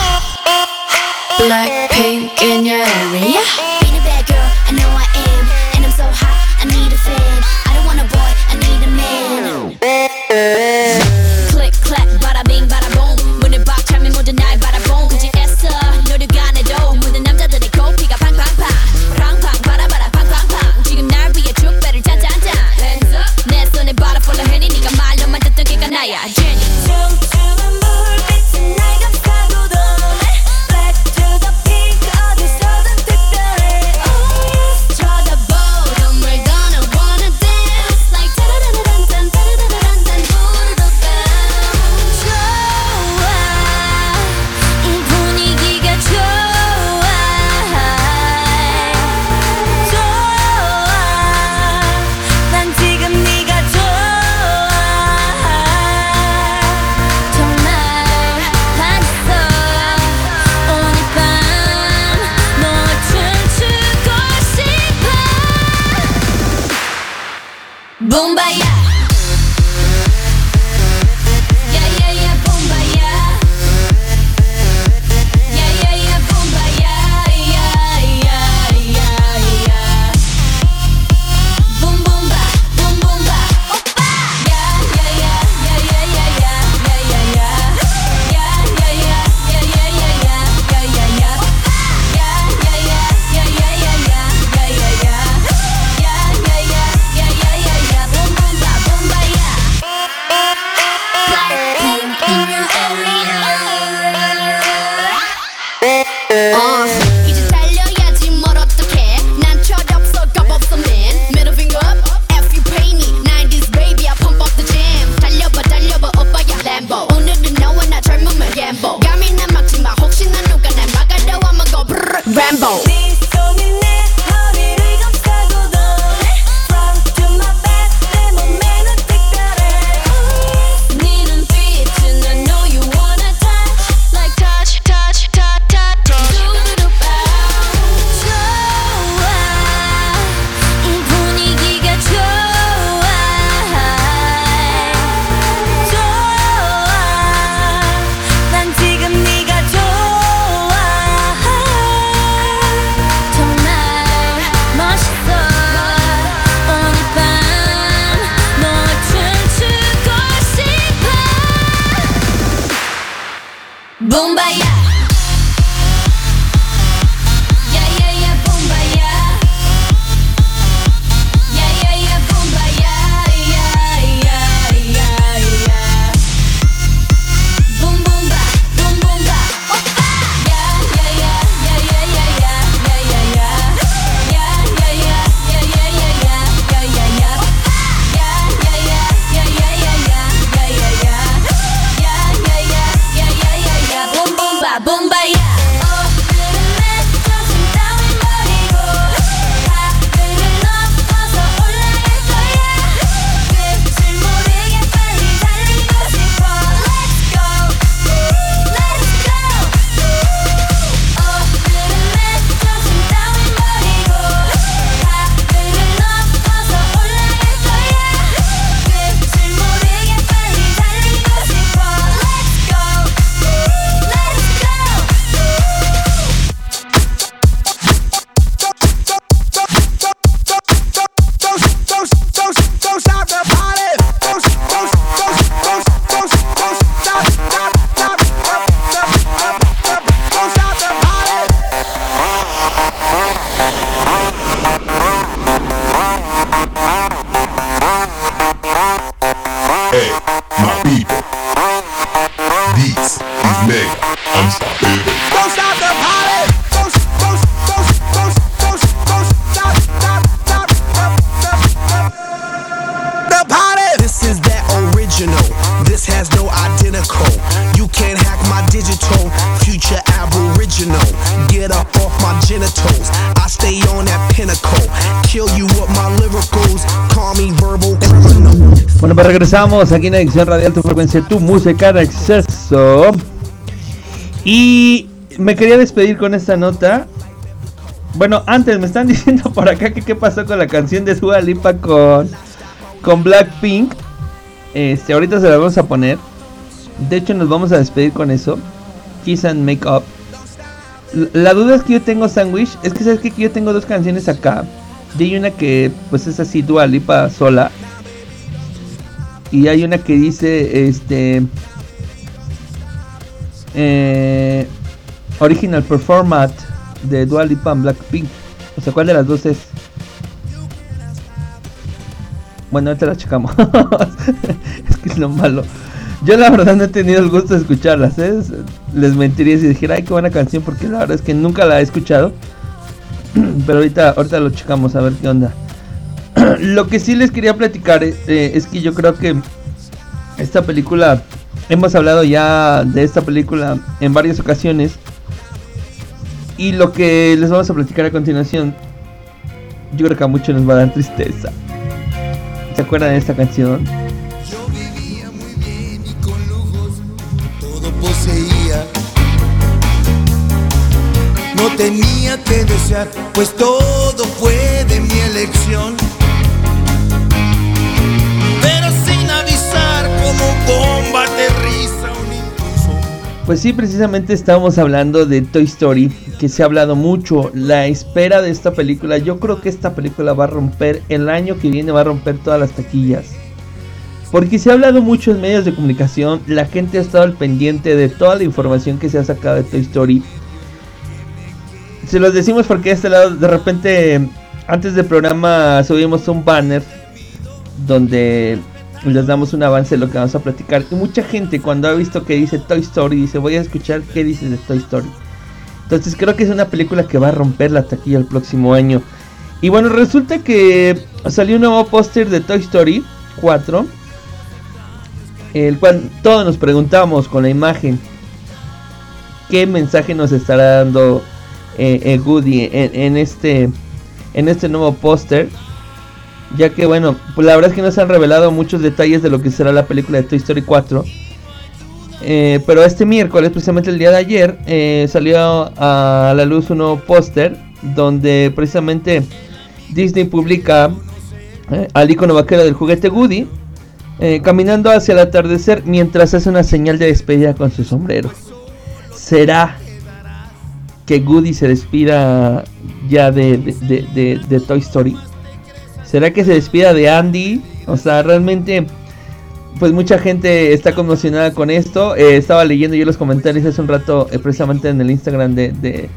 Blackpink in your area. Being a bad girl, I know I am. And I'm so hot, I need a fan. I don't want a boy, I need a man. Click clack, bada bing, bada boom. 문을 박 차면 모두 날 바라본. 굳이 애써 노력 안 해도 모든 남자들의 코피가 팡팡팡. 팡팡 바라바라 팡팡팡. 지금 날 위해 축배를 짠짠짠. Hands up. 내 손에 바라 폴라 해니 네가 말로만 듣던 걔가 나야. Jennie. Bomba Ya. Boom boom stay on that pinnacle. Kill you with my lyricals, call me verbal criminal. Bueno, pues regresamos aquí en Adicción Radial, tu frecuencia, tu música en exceso. Y me quería despedir con esta nota. Bueno, antes me están diciendo por acá que qué pasó con la canción de Dua Lipa con, con Blackpink. Este, ahorita se la vamos a poner. De hecho nos vamos a despedir con eso. Kiss and Make Up. La duda es que yo tengo Sandwich. Es que sabes que yo tengo dos canciones acá. Y hay una que pues es así, Dua Lipa sola. Y hay una que dice este eh, Original Performat de Dua Lipa and Blackpink. O sea, ¿cuál de las dos es? Bueno, ahorita la checamos. Es que es lo malo. Yo la verdad no he tenido el gusto de escucharlas, ¿eh? Les mentiría si dijera, ay, qué buena canción, porque la verdad es que nunca la he escuchado. Pero ahorita, ahorita lo checamos a ver qué onda. Lo que sí les quería platicar eh, es que yo creo que esta película, hemos hablado ya de esta película en varias ocasiones. Y lo que les vamos a platicar a continuación, yo creo que a muchos nos va a dar tristeza. ¿Se acuerdan de esta canción? Yo vivía muy bien y con lujos todo poseía. No tenía que desear, pues todo fue de mi elección. Pero sin avisar, como bomba aterriza un impulso. Pues sí, precisamente estábamos hablando de Toy Story, que se ha hablado mucho, la espera de esta película. Yo creo que esta película va a romper, el año que viene va a romper todas las taquillas. Porque se ha hablado mucho en medios de comunicación, la gente ha estado al pendiente de toda la información que se ha sacado de Toy Story. Se los decimos porque a este lado, de repente, antes del programa subimos un banner donde les damos un avance de lo que vamos a platicar. Y mucha gente cuando ha visto que dice Toy Story, dice, voy a escuchar qué dices de Toy Story. Entonces creo que es una película que va a romper la taquilla el próximo año. Y bueno, resulta que salió un nuevo póster de Toy Story cuatro, el cual todos nos preguntamos con la imagen qué mensaje nos estará dando eh, eh, Woody en, en este en este nuevo póster, ya que bueno, pues la verdad es que no se han revelado muchos detalles de lo que será la película de Toy Story cuatro. Eh, pero este miércoles, precisamente el día de ayer, eh, salió a la luz un nuevo póster donde precisamente Disney publica eh, al icono vaquero del juguete Woody eh, caminando hacia el atardecer mientras hace una señal de despedida con su sombrero. ¿Será que Woody se despida ya de, de, de, de, de Toy Story? ¿Será que se despida de Andy? O sea, realmente pues mucha gente está conmocionada con esto. Eh, estaba leyendo yo los comentarios hace un rato, eh, precisamente en el Instagram de, de,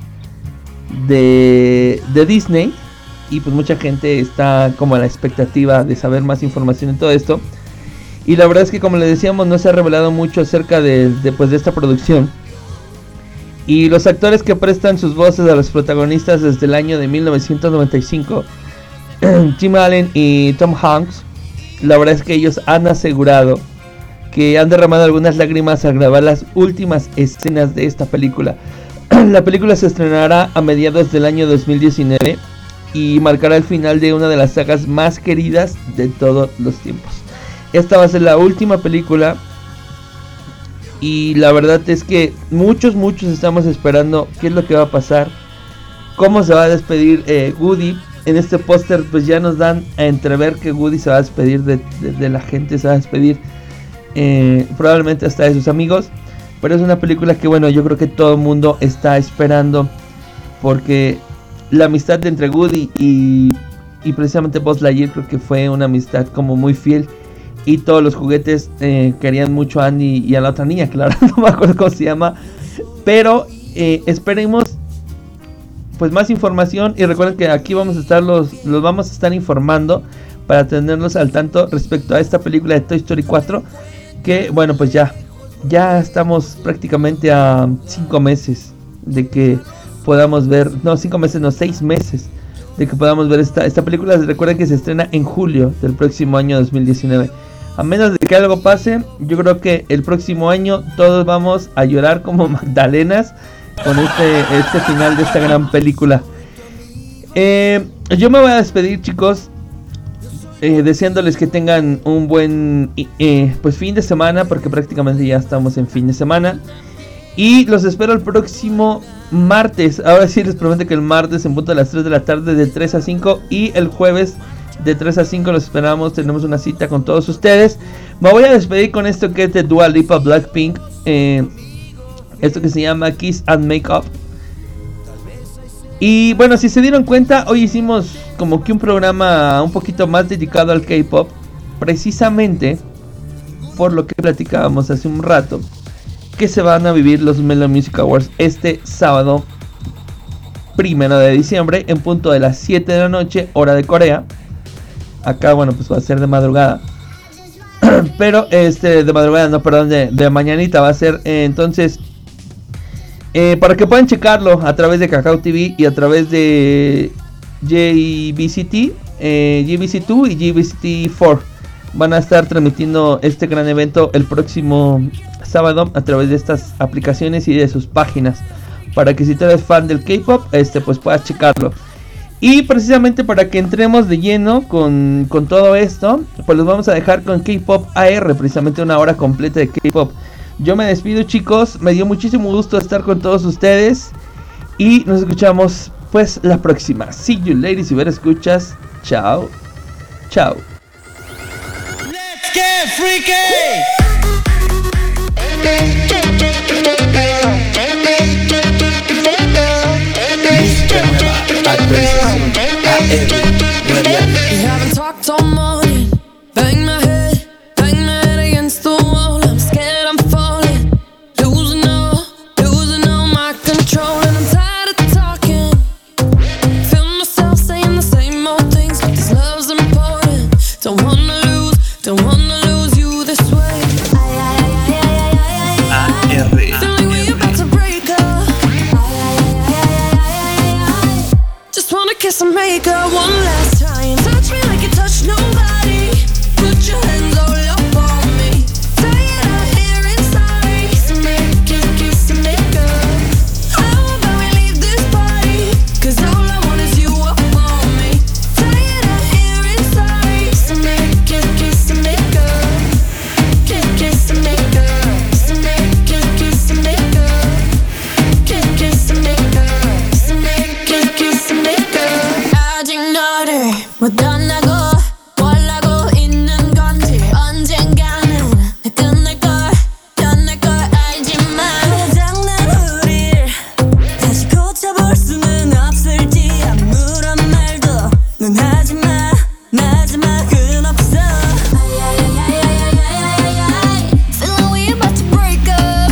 de, de Disney. Y pues mucha gente está como a la expectativa de saber más información en todo esto. Y la verdad es que, como les decíamos, no se ha revelado mucho acerca de, de, pues, de esta producción. Y los actores que prestan sus voces a los protagonistas desde el año de mil novecientos noventa y cinco, Tim Allen y Tom Hanks, la verdad es que ellos han asegurado que han derramado algunas lágrimas al grabar las últimas escenas de esta película. La película se estrenará a mediados del año dos mil diecinueve y marcará el final de una de las sagas más queridas de todos los tiempos. Esta va a ser la última película y la verdad es que muchos, muchos estamos esperando qué es lo que va a pasar, cómo se va a despedir eh, Woody. En este póster pues ya nos dan a entrever que Woody se va a despedir de, de, de la gente, se va a despedir eh, probablemente hasta de sus amigos. Pero es una película que bueno, yo creo que todo el mundo está esperando, porque la amistad de entre Woody y, y precisamente Buzz Lightyear creo que fue una amistad como muy fiel. Y todos los juguetes eh, querían mucho a Andy y a la otra niña, claro, no me acuerdo cómo se llama. Pero eh, esperemos pues más información, y recuerden que aquí vamos a estar los, los vamos a estar informando para tenerlos al tanto respecto a esta película de Toy Story cuatro, que bueno, pues ya ya estamos prácticamente a cinco meses de que podamos ver, no cinco meses, no seis meses de que podamos ver esta, esta película. Recuerden que se estrena en julio del próximo año dos mil diecinueve. A menos de que algo pase, yo creo que el próximo año todos vamos a llorar como magdalenas con este, este final de esta gran película. Eh, yo me voy a despedir, chicos, eh, deseándoles que tengan un buen eh, pues fin de semana, porque prácticamente ya estamos en fin de semana. Y los espero el próximo martes. Ahora sí les prometo que el martes en punto de las tres de la tarde, de tres a cinco, y el jueves de tres a cinco los esperamos. Tenemos una cita con todos ustedes. Me voy a despedir con esto que es de Dua Lipa, Blackpink. Eh, esto que se llama Kiss and Make Up. Y bueno, si se dieron cuenta, hoy hicimos como que un programa un poquito más dedicado al K-pop, precisamente por lo que platicábamos hace un rato, que se van a vivir los Melon Music Awards este sábado primero de diciembre en punto de las siete de la noche, hora de Corea. Acá, bueno, pues va a ser de madrugada. Pero este, de madrugada, no, perdón, de, de mañanita va a ser. Eh, entonces, eh, para que puedan checarlo a través de Kakao T V y a través de J B C T, eh, J B C dos y J B C T cuatro. Van a estar transmitiendo este gran evento el próximo sábado a través de estas aplicaciones y de sus páginas, para que si tú eres fan del K-pop, este, pues puedas checarlo. Y precisamente para que entremos de lleno con, con todo esto, pues los vamos a dejar con K-pop A R, precisamente una hora completa de K-pop. Yo me despido, chicos, me dio muchísimo gusto estar con todos ustedes y nos escuchamos pues la próxima. See you ladies, si ver escuchas, chao, chao. Let's get freaky. We haven't talked all morning. Bang my head, bang my head against the wall. I'm scared I'm falling, losing all, losing all my control. And I'm tired of talking, feel myself saying the same old things, but this love's important. Don't wanna lose, don't wanna lose you this way. Feeling we about to break up. Just wanna kiss and make up one last time. Touch me like you touch nobody. Put your hands all up on me. Tired of hearing sorry. Kiss and make, kiss, kiss and make up. How about we leave this party? Cause all I want is you up on me. Tired of hearing sorry. Kiss and make, kiss, kiss and make up. Kiss, kiss and make up. Kiss and make, kiss, kiss and make up. Kiss, kiss and make up. Kiss and make, kiss, kiss and make up. 아직 너를 못 떠나고 원하고 있는 건지 언젠가는 끝날걸 끝날걸 알지만 고장난 우릴 다시 고쳐볼 수는 없을지 아무런 말도 넌 하지마 마지막은 없어. Feeling we about to break up.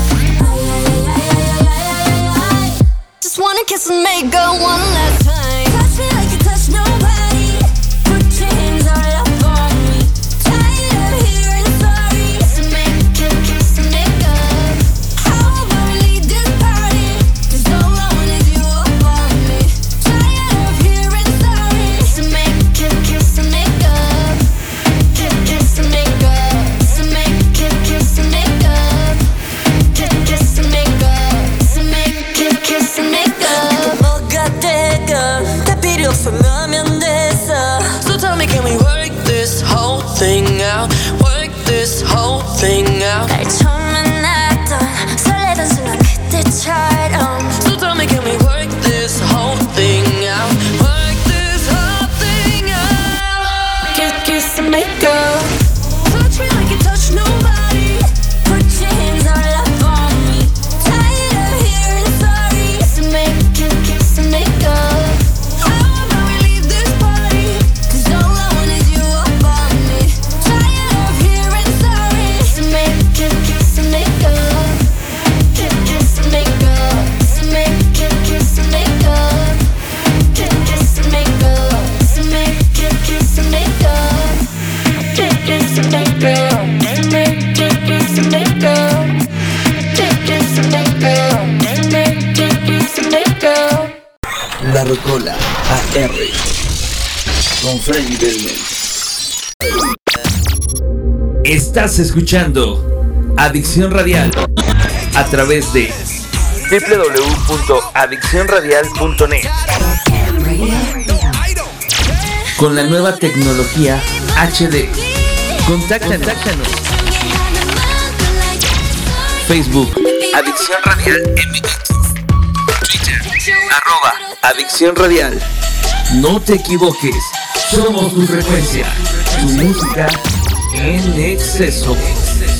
Just wanna kiss and make up one last time. Touch me like you touch nobody. Put your hands all up on me. Tired of hearing sorry. Kiss and make, kiss, kiss and make up. How about we leave this party? Cause all I want is you up on me. Tired of hearing sorry. Kiss and make, kiss, kiss and make up. Kiss, kiss and make up. Kiss and make, kiss, kiss and make up. Kiss, kiss and make up. Kiss and make, kiss, kiss and make up. 뭐가 되건 다 필요 없으면 됐어. So tell me, can we work this whole thing out? Work this whole thing out. 날 처음 만났던 설레던 순간 그때처럼. So tell me, can we work this whole thing out? Work this whole thing out. Kiss, kiss and make up. Touch me like you touch nobody. Put your hands all up on me. Tired of hearing sorry. Kiss and make, kiss, kiss and make up. How about we leave this party? Cause all I want is you up on me. Tired of hearing sorry. Kiss and make, kiss, kiss and make up. Kiss, kiss and make up. Kiss and make, kiss, kiss and make up. Kiss, kiss and make up. Kiss and make, kiss, kiss and make up. Kiss, kiss and make up. Kiss and make, kiss, kiss and make up. Kiss, kiss and make up. Kiss and make, kiss, kiss and make up. La Rocola A R con Freddy Belmont. Estás escuchando Adicción Radial a través de doble u doble u doble u punto adicción radial punto net. con la nueva tecnología H D. Contáctanos. Contáctanos. Facebook, Adicción Radial M X. Twitter, arroba Adicción Radial. No te equivoques, somos tu frecuencia, tu música en exceso.